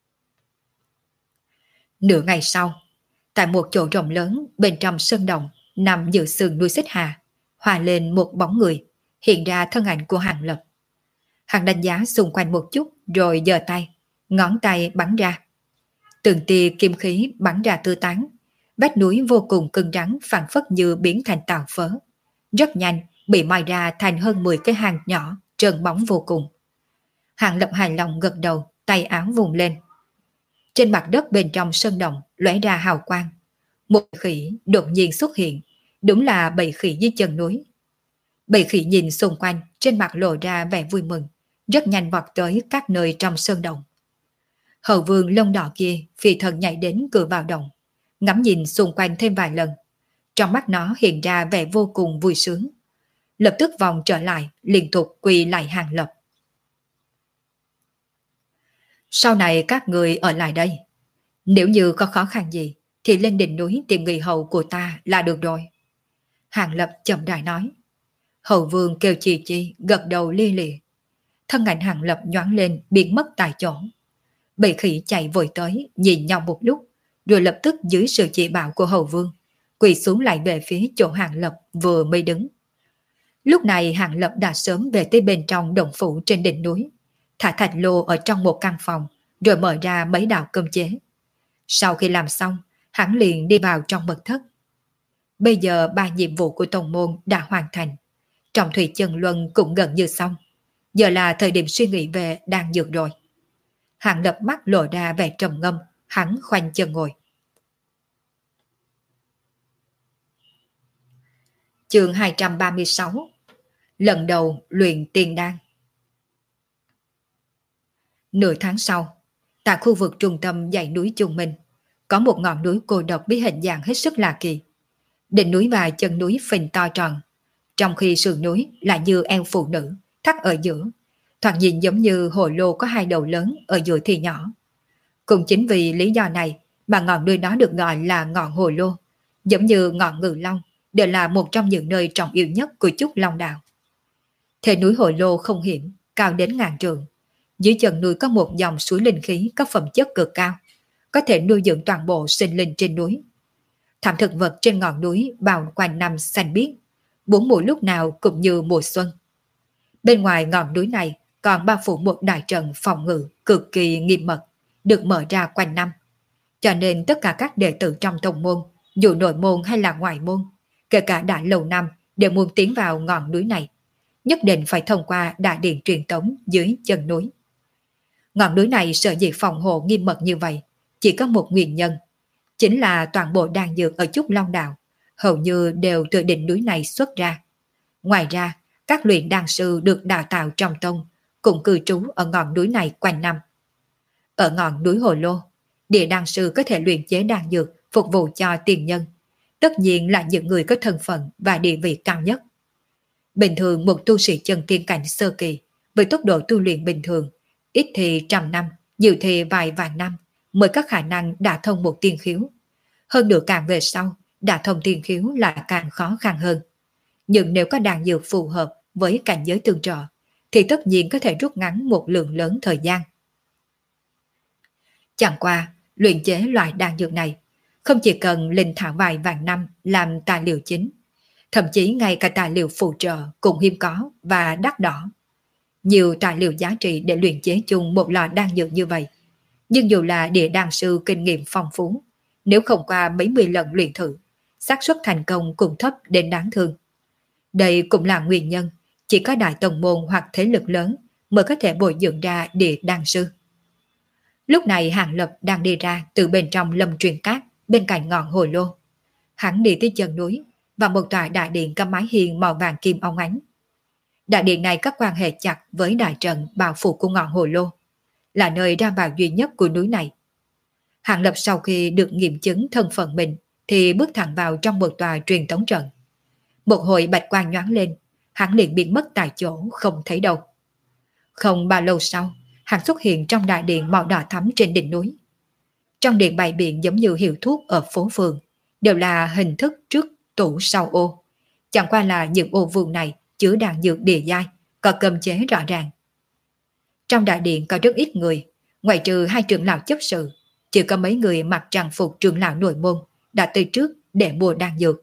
Nửa ngày sau, tại một chỗ rộng lớn bên trong sơn động nằm giữa sườn núi Xích Hà, hòa lên một bóng người, hiện ra thân ảnh của Hàng Lập. Hắn đánh giá xung quanh một chút rồi giơ tay, ngón tay bắn ra. Từng tia kim khí bắn ra tứ tán, vách núi vô cùng cứng rắn phảng phất như biến thành tàu phớ. Rất nhanh bị moi ra thành hơn mười cái hang nhỏ, trơn bóng vô cùng. Hàng Lập hài lòng gật đầu, tay áo vùng lên. Trên mặt đất bên trong sơn động lóe ra hào quang. Một khỉ đột nhiên xuất hiện, đúng là bầy khỉ dưới chân núi. Bầy khỉ nhìn xung quanh, trên mặt lộ ra vẻ vui mừng, rất nhanh vọt tới các nơi trong sơn động. Hầu vương lông đỏ kia phi thần nhảy đến cửa vào động, ngắm nhìn xung quanh thêm vài lần. Trong mắt nó hiện ra vẻ vô cùng vui sướng. Lập tức vòng trở lại, liên tục quỳ lại Hàng Lập. Sau này các người ở lại đây. Nếu như có khó khăn gì, thì lên đỉnh núi tìm người hầu của ta là được rồi. Hàng Lập chậm rãi nói. Hầu vương kêu chi chi, gật đầu lia lịa. Thân ảnh Hàng Lập nhoáng lên, biến mất tại chỗ. Bầy khỉ chạy vội tới, nhìn nhau một lúc, rồi lập tức dưới sự chỉ bảo của hầu vương, quỳ xuống lại về phía chỗ Hàng Lập vừa mới đứng. Lúc này Hàng Lập đã sớm về tới bên trong động phủ trên đỉnh núi, thả thạch lô ở trong một căn phòng, rồi mở ra mấy đạo cơm chế. Sau khi làm xong, hắn liền đi vào trong mật thất. Bây giờ ba nhiệm vụ của tông môn đã hoàn thành, trọng thủy chân luân cũng gần như xong. Giờ là thời điểm suy nghĩ về đan dược rồi. Hàng Lập mắt lộ ra vẻ trầm ngâm, hắn khoanh chân ngồi. Chương hai trăm ba mươi sáu. Lần đầu luyện tiên đan. Nửa tháng sau, tại khu vực trung tâm dãy núi Trung Minh, có một ngọn núi cô độc với hình dạng hết sức lạ kỳ. Đỉnh núi và chân núi phình to tròn, trong khi sườn núi là như eo phụ nữ, thắt ở giữa, thoạt nhìn giống như hồ lô có hai đầu lớn, ở dưới thì nhỏ. Cũng chính vì lý do này mà ngọn núi đó được gọi là ngọn hồ lô, giống như ngọn Ngự Long, đều là một trong những nơi trọng yếu nhất của Trúc Long Đảo. Thế núi hồ lô không hiểm, cao đến ngàn trượng. Dưới chân núi có một dòng suối linh khí có phẩm chất cực cao, có thể nuôi dưỡng toàn bộ sinh linh trên núi. Thảm thực vật trên ngọn núi bao quanh năm xanh biếc, bốn mùa lúc nào cũng như mùa xuân. Bên ngoài ngọn núi này còn bao phủ một đại trận phòng ngự cực kỳ nghiêm mật, được mở ra quanh năm. Cho nên tất cả các đệ tử trong tông môn, dù nội môn hay là ngoại môn, kể cả đã lâu năm đều muốn tiến vào ngọn núi này, nhất định phải thông qua đại điện truyền tống dưới chân núi. Ngọn núi này sở dĩ phòng hộ nghiêm mật như vậy, chỉ có một nguyên nhân, chính là toàn bộ đan dược ở Trúc Long Đảo hầu như đều từ đỉnh núi này xuất ra. Ngoài ra, các luyện đan sư được đào tạo trong tông cũng cư trú ở ngọn núi này quanh năm. Ở ngọn núi Hồ Lô, địa đan sư có thể luyện chế đan dược phục vụ cho tiền nhân, tất nhiên là những người có thân phận và địa vị cao nhất. Bình thường một tu sĩ chân tiên cảnh sơ kỳ với tốc độ tu luyện bình thường, ít thì trăm năm, nhiều thì vài vạn năm mới có khả năng đả thông một tiên khiếu. Hơn nữa càng về sau, đả thông tiên khiếu lại càng khó khăn hơn. Nhưng nếu có đan dược phù hợp với cảnh giới tương trợ, thì tất nhiên có thể rút ngắn một lượng lớn thời gian. Chẳng qua, luyện chế loại đan dược này không chỉ cần linh thảo vài vạn năm làm tài liệu chính, thậm chí ngay cả tài liệu phụ trợ cũng hiếm có và đắt đỏ. Nhiều tài liệu giá trị để luyện chế chung một lò đan dược như vậy. Nhưng dù là địa đan sư kinh nghiệm phong phú, nếu không qua mấy mươi lần luyện thử, xác suất thành công cũng thấp đến đáng thương. Đây cũng là nguyên nhân chỉ có đại tông môn hoặc thế lực lớn mới có thể bồi dưỡng ra địa đan sư. Lúc này Hàng Lập đang đi ra từ bên trong lâm truyền cát bên cạnh ngọn hồ lô. Hắn đi tới chân núi và một tòa đại điện có mái hiên màu vàng kim óng ánh. Đại điện này có quan hệ chặt với đại trận bao phủ của ngọn hồ lô, là nơi ra vào duy nhất của núi này. Hàng Lập sau khi được nghiệm chứng thân phận mình thì bước thẳng vào trong một tòa truyền tống trận. Một hồi bạch quang nhoáng lên, hắn liền biến mất tại chỗ không thấy đâu. Không bao lâu sau, hắn xuất hiện trong đại điện màu đỏ thắm trên đỉnh núi. Trong điện bày biện giống như hiệu thuốc ở phố phường, đều là hình thức trước tủ sau ô. Chẳng qua là những ô vuông này chứa đan dược địa giai, có cấm chế rõ ràng. Trong đại điện có rất ít người, ngoại trừ hai trưởng lão chấp sự, chỉ có mấy người mặc trang phục trưởng lão nội môn đã tới trước để mua đan dược.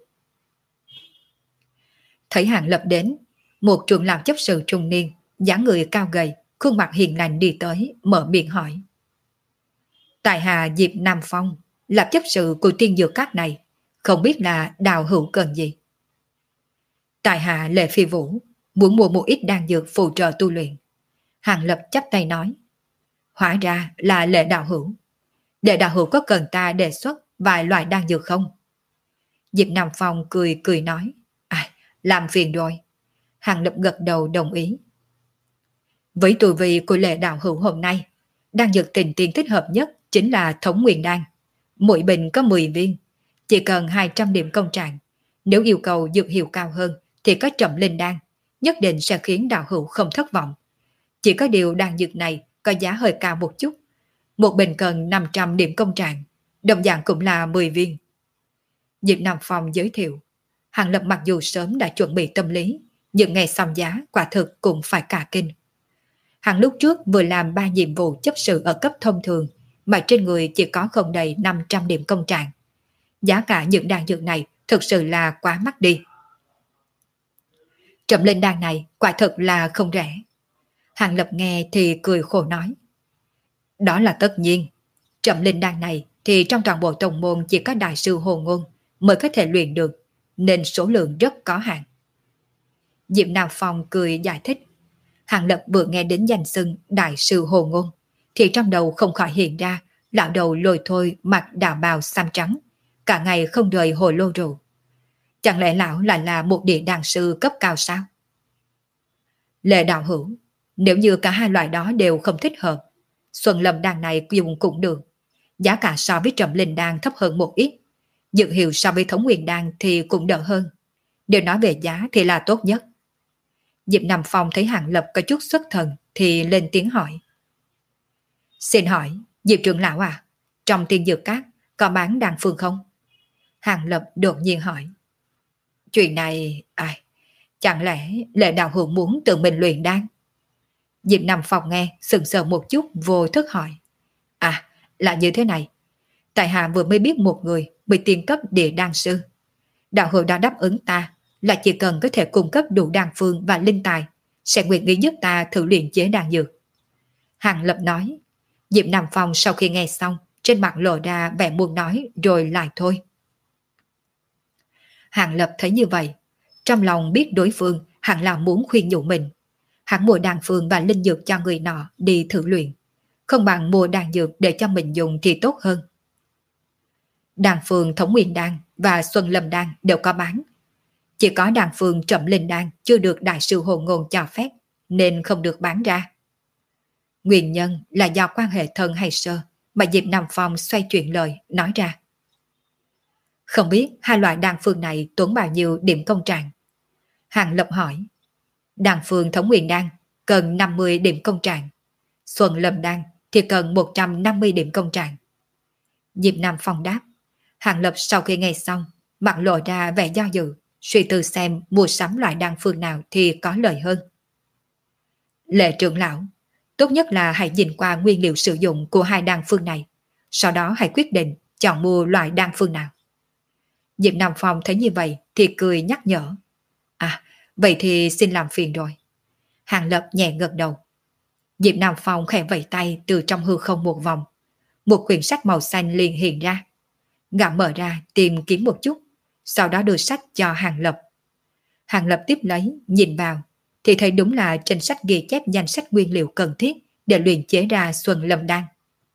Thấy Hàng Lập đến, một trưởng lão chấp sự trung niên, dáng người cao gầy, khuôn mặt hiền lành đi tới, mở miệng hỏi. Tại hạ Diệp Nam Phong, là chấp sự của tiên dược các này, không biết là đào hữu cần gì. Tại hạ Lệ Phi Vũ, muốn mua một ít đan dược phụ trợ tu luyện. Hàng Lập chắp tay nói. Hóa ra là Lệ đạo hữu. Lệ đạo hữu có cần ta đề xuất vài loại đan dược không? Diệp Nam Phong cười cười nói. À, làm phiền rồi. Hàng Lập gật đầu đồng ý. Với tu vi của Lệ đạo hữu hôm nay, đan dược tình tiên thích hợp nhất chính là Thống Nguyên đan. Mỗi bình có mười viên, chỉ cần hai trăm điểm công trạng. Nếu yêu cầu dược hiệu cao hơn thì có Trầm Linh đan, nhất định sẽ khiến đạo hữu không thất vọng. Chỉ có điều đan dược này có giá hơi cao một chút. Một bình cần năm trăm điểm công trạng, đồng dạng cũng là mười viên. Diệp Nam Phong giới thiệu. Hàng Lập mặc dù sớm đã chuẩn bị tâm lý, nhưng nghe xong giá quả thực cũng phải cả kinh. Hàng lúc trước vừa làm ba nhiệm vụ chấp sự ở cấp thông thường, mà trên người chỉ có không đầy năm trăm điểm công trạng. Giá cả những đan dược này thực sự là quá mắc đi. Trầm Linh đan này quả thực là không rẻ. Hàng Lập nghe thì cười khổ nói. Đó là tất nhiên. Trầm Linh đan này thì trong toàn bộ tông môn chỉ có đại sư Hồ Ngôn mới có thể luyện được, nên số lượng rất có hạn. Diệp Nam Phong cười giải thích. Hàng Lập vừa nghe đến danh xưng đại sư Hồ Ngôn thì trong đầu không khỏi hiện ra lão đầu lôi thôi mặc đạo bào xám trắng, cả ngày không rời hồ lô rượu. Chẳng lẽ lão lại là một địa đan sư cấp cao sao? Lệ đạo hữu, nếu như cả hai loại đó đều không thích hợp, Xuân Lâm đan này dùng cũng được. Giá cả so với Trầm Linh đan thấp hơn một ít, dược hiệu so với Thống Nguyên đan thì cũng đỡ hơn. Nếu nói về giá thì là tốt nhất. Diệp Nam Phong thấy Hàng Lập có chút xuất thần thì lên tiếng hỏi. Xin hỏi, Diệp trưởng lão à, trong tiên dược cát có bán đan phương không? Hàng Lập đột nhiên hỏi. Chuyện này, ai, chẳng lẽ Lệ Đạo Hữu muốn tự mình luyện đan? Diệp Nam Phong nghe, sững sờ một chút vô thức hỏi. À, là như thế này. Tại hạ vừa mới biết một người bị tiên cấp địa đan sư. Đạo hữu đã đáp ứng ta là chỉ cần có thể cung cấp đủ đan phương và linh tài, sẽ nguyện ý giúp ta thử luyện chế đan dược. Hàng Lập nói. Diệp Nam Phong sau khi nghe xong, trên mặt lộ ra vẻ muốn nói rồi lại thôi. Hàng Lập thấy như vậy, trong lòng biết đối phương hẳn là muốn khuyên nhủ mình. Hắn mua đan phương và linh dược cho người nọ đi thử luyện, không bằng mua đan dược để cho mình dùng thì tốt hơn. Đan phương Thống Nguyên đan và Xuân Lâm đan đều có bán. Chỉ có đan phương Trầm Linh đan chưa được đại sư Hồ Ngôn cho phép nên không được bán ra. Nguyên nhân là do quan hệ thân hay sơ mà Diệp Nam Phong xoay chuyển lời nói ra. Không biết hai loại đan phương này tốn bao nhiêu điểm công trạng? Hàng Lập hỏi. Đan phương Thống Nguyên đan cần năm mươi điểm công trạng, Xuân Lâm đan thì cần một trăm năm mươi điểm công trạng. Diệp Nam Phong đáp. Hàng Lập sau khi nghe xong, mặt lộ ra vẻ do dự, suy tư xem mua sắm loại đan phương nào thì có lợi hơn. Lệ trưởng lão, tốt nhất là hãy nhìn qua nguyên liệu sử dụng của hai đan phương này, sau đó hãy quyết định chọn mua loại đan phương nào. Diệp Nam Phong thấy như vậy thì cười nhắc nhở. À, vậy thì xin làm phiền rồi. Hàng Lập nhẹ gật đầu. Diệp Nam Phong khẽ vẫy tay từ trong hư không một vòng. Một quyển sách màu xanh liền hiện ra. Gã mở ra tìm kiếm một chút, sau đó đưa sách cho Hàng Lập. Hàng Lập tiếp lấy, nhìn vào, thì thấy đúng là trên sách ghi chép danh sách nguyên liệu cần thiết để luyện chế ra Xuân Lâm đan.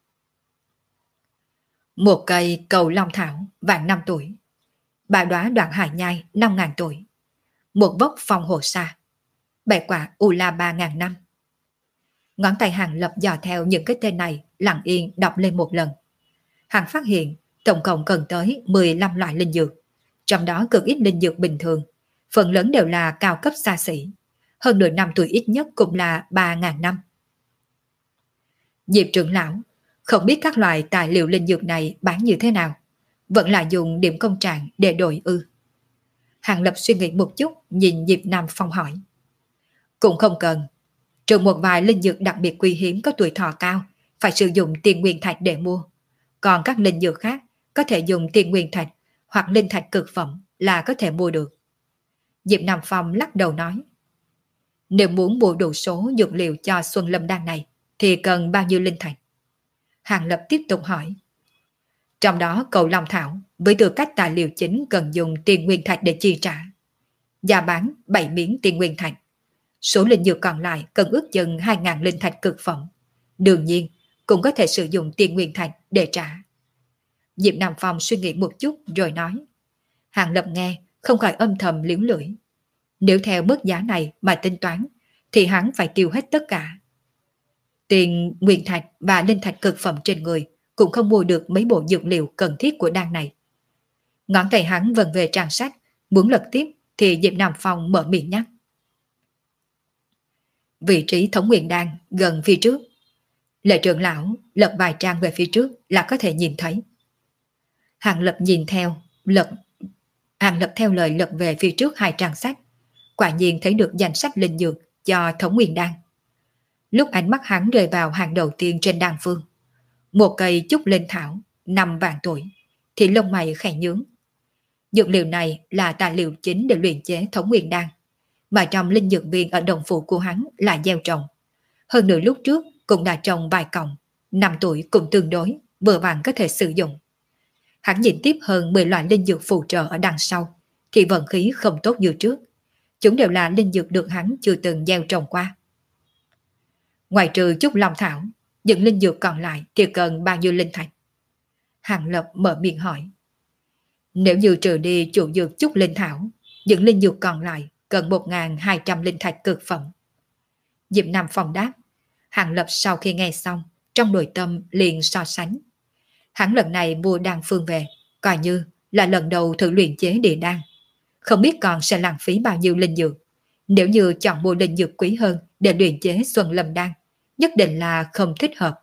Một cây cầu long thảo vạn năm tuổi, ba đóa đoạn hải nhai năm ngàn tuổi, một vốc phong hồ sa, bảy quả u la ba ngàn năm. Ngón tay Hàng Lập dò theo những cái tên này lặng yên đọc lên một lần. Hàng phát hiện tổng cộng cần tới mười lăm loại linh dược, trong đó cực ít linh dược bình thường, phần lớn đều là cao cấp xa xỉ, hơn nửa năm tuổi ít nhất cũng là ba ngàn năm. Diệp trưởng lão, không biết các loại tài liệu linh dược này bán như thế nào, vẫn là dùng điểm công trạng để đổi ư? Hàng Lập suy nghĩ một chút, nhìn Diệp Nam Phong hỏi. Cũng không cần, trừ một vài linh dược đặc biệt quý hiếm có tuổi thọ cao, phải sử dụng tiền nguyên thạch để mua. Còn các linh dược khác có thể dùng tiền nguyên thạch hoặc linh thạch cực phẩm là có thể mua được. Diệp Nam Phong lắc đầu nói. Nếu muốn mua đủ số dược liệu cho Xuân Lâm đan này thì cần bao nhiêu linh thạch? Hàng Lập tiếp tục hỏi. Trong đó cầu long thảo với tư cách tài liệu chính cần dùng tiền nguyên thạch để chi trả. Giá bán bảy miếng tiền nguyên thạch. Số linh dược còn lại cần ước chừng hai nghìn linh thạch cực phẩm. Đương nhiên cũng có thể sử dụng tiền nguyên thạch để trả. Diệp Nam Phong suy nghĩ một chút rồi nói. Hàng Lập nghe không khỏi âm thầm liếu lưỡi. Nếu theo mức giá này mà tính toán thì hắn phải tiêu hết tất cả. Tiền nguyên thạch và linh thạch cực phẩm trên người cũng không mua được mấy bộ dược liệu cần thiết của đan này. Ngón tay hắn vần về trang sách, muốn lật tiếp thì Diệp Nam Phong mở miệng nhắc. Vị trí Thống Nguyên đan gần phía trước. Lệ trưởng lão lật vài trang về phía trước là có thể nhìn thấy. Hàng Lập nhìn theo, lật Hàng Lập theo lời lật về phía trước hai trang sách, quả nhiên thấy được danh sách linh dược cho Thống Nguyên đan. Lúc ánh mắt hắn rơi vào hàng đầu tiên trên đan phương, một cây trúc linh thảo năm vạn tuổi, thì lông mày khẽ nhướng. Dược liệu này là tài liệu chính để luyện chế Thống Nguyên đan, mà trong linh dược viên ở đồng phụ của hắn là gieo trồng. Hơn nữa lúc trước cũng đã trồng vài cọng, năm tuổi cũng tương đối, vừa vặn có thể sử dụng. Hắn nhìn tiếp hơn mười loại linh dược phụ trợ ở đằng sau, thì vận khí không tốt như trước. Chúng đều là linh dược được hắn chưa từng gieo trồng qua. Ngoài trừ chút long thảo, những linh dược còn lại thì cần bao nhiêu linh thạch? Hàng Lập mở miệng hỏi. Nếu như trừ đi chủ dược chút linh thảo, những linh dược còn lại cần một nghìn hai trăm linh thạch cực phẩm. Diệp Nam Phong đáp. Hàng Lập sau khi nghe xong, trong nội tâm liền so sánh. Hắn lần này mua đan phương về, coi như là lần đầu thử luyện chế địa đan. Không biết còn sẽ lãng phí bao nhiêu linh dược, Nếu như chọn mua linh dược quý hơn để luyện chế Xuân Lâm Đan, nhất định là không thích hợp.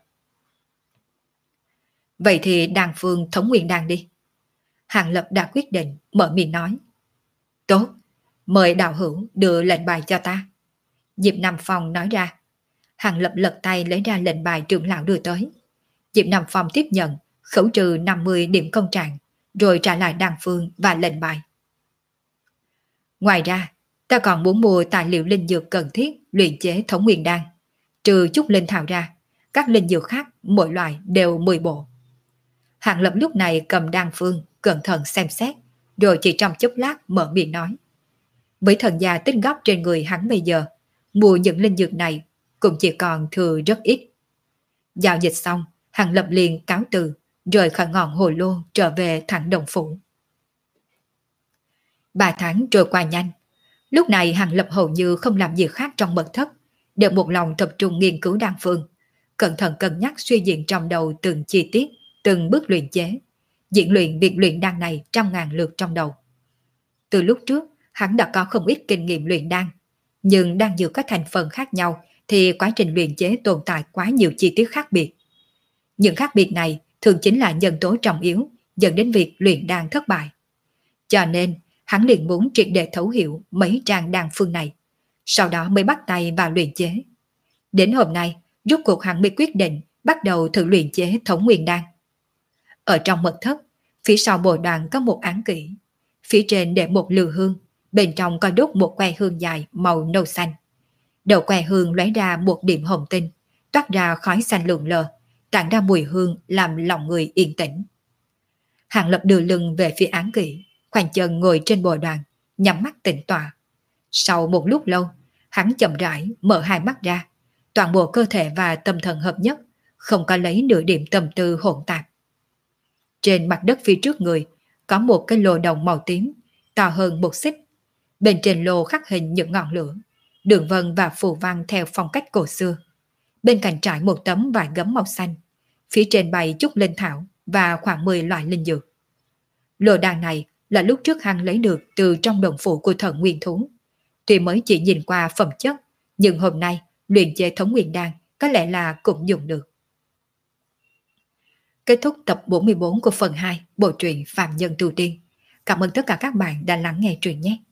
Vậy thì đan phương thống nguyên đan đi. Hàng Lập đã quyết định, mở miệng nói. Tốt, mời đạo hữu đưa lệnh bài cho ta. Diệp Nam Phong nói ra. Hàng Lập lật tay lấy ra lệnh bài trưởng lão đưa tới. Diệp Nam Phong tiếp nhận, khấu trừ năm mươi điểm công trạng, rồi trả lại đan phương và lệnh bài. Ngoài ra, ta còn muốn mua tài liệu linh dược cần thiết luyện chế thống nguyên đan. Trừ chút linh thảo ra, các linh dược khác mỗi loại đều mười bộ. Hàng Lập lúc này cầm đan phương, cẩn thận xem xét, rồi chỉ trong chốc lát mở miệng nói. Với thần gia tích góp trên người hắn bây giờ, mua những linh dược này cũng chỉ còn thừa rất ít. Giao dịch xong, Hàng Lập liền cáo từ, rời khỏi ngọn hồ lô trở về thẳng đồng phủ. Ba tháng trôi qua nhanh. Lúc này Hàng Lập hầu như không làm gì khác trong mật thất, đều một lòng tập trung nghiên cứu đan phương, cẩn thận cân nhắc suy diễn trong đầu từng chi tiết, từng bước luyện chế, diễn luyện việc luyện đan này trăm ngàn lượt trong đầu. Từ lúc trước, hắn đã có không ít kinh nghiệm luyện đan, nhưng đan dược các thành phần khác nhau thì quá trình luyện chế tồn tại quá nhiều chi tiết khác biệt. Những khác biệt này thường chính là nhân tố trọng yếu dẫn đến việc luyện đan thất bại. Cho nên, hắn liền muốn triệt để thấu hiểu mấy trang đan phương này, sau đó mới bắt tay vào luyện chế. Đến hôm nay, rốt cuộc hắn mới quyết định bắt đầu thử luyện chế thống nguyên đan. Ở trong mật thất, phía sau bồ đoàn có một án kỷ, phía trên để một lư hương, bên trong có đốt một que hương dài màu nâu xanh. Đầu que hương lóe ra một điểm hồng tinh, toát ra khói xanh lượn lờ, tản ra mùi hương làm lòng người yên tĩnh. Hàng Lập đưa lưng về phía án kỷ, khoanh chân ngồi trên bồ đoàn, nhắm mắt tĩnh tọa. Sau một lúc lâu, hắn chậm rãi mở hai mắt ra, toàn bộ cơ thể và tâm thần hợp nhất, không có lấy nửa điểm tâm tư hỗn tạp. Trên mặt đất phía trước người có một cái lô đồng màu tím, to hơn một xích. Bên trên lô khắc hình những ngọn lửa, đường vân và phù văn theo phong cách cổ xưa. Bên cạnh trải một tấm vải gấm màu xanh, phía trên bày chút linh thảo và khoảng mười loại linh dược. Lô đan này là lúc trước hắn lấy được từ trong đồng phủ của thần nguyên thú. Tuy mới chỉ nhìn qua phẩm chất, nhưng hôm nay luyện chế thống nguyên đan có lẽ là cũng dùng được. Kết thúc tập bốn mươi bốn của phần hai bộ truyện Phàm Nhân Tu Tiên. Cảm ơn tất cả các bạn đã lắng nghe truyện nhé.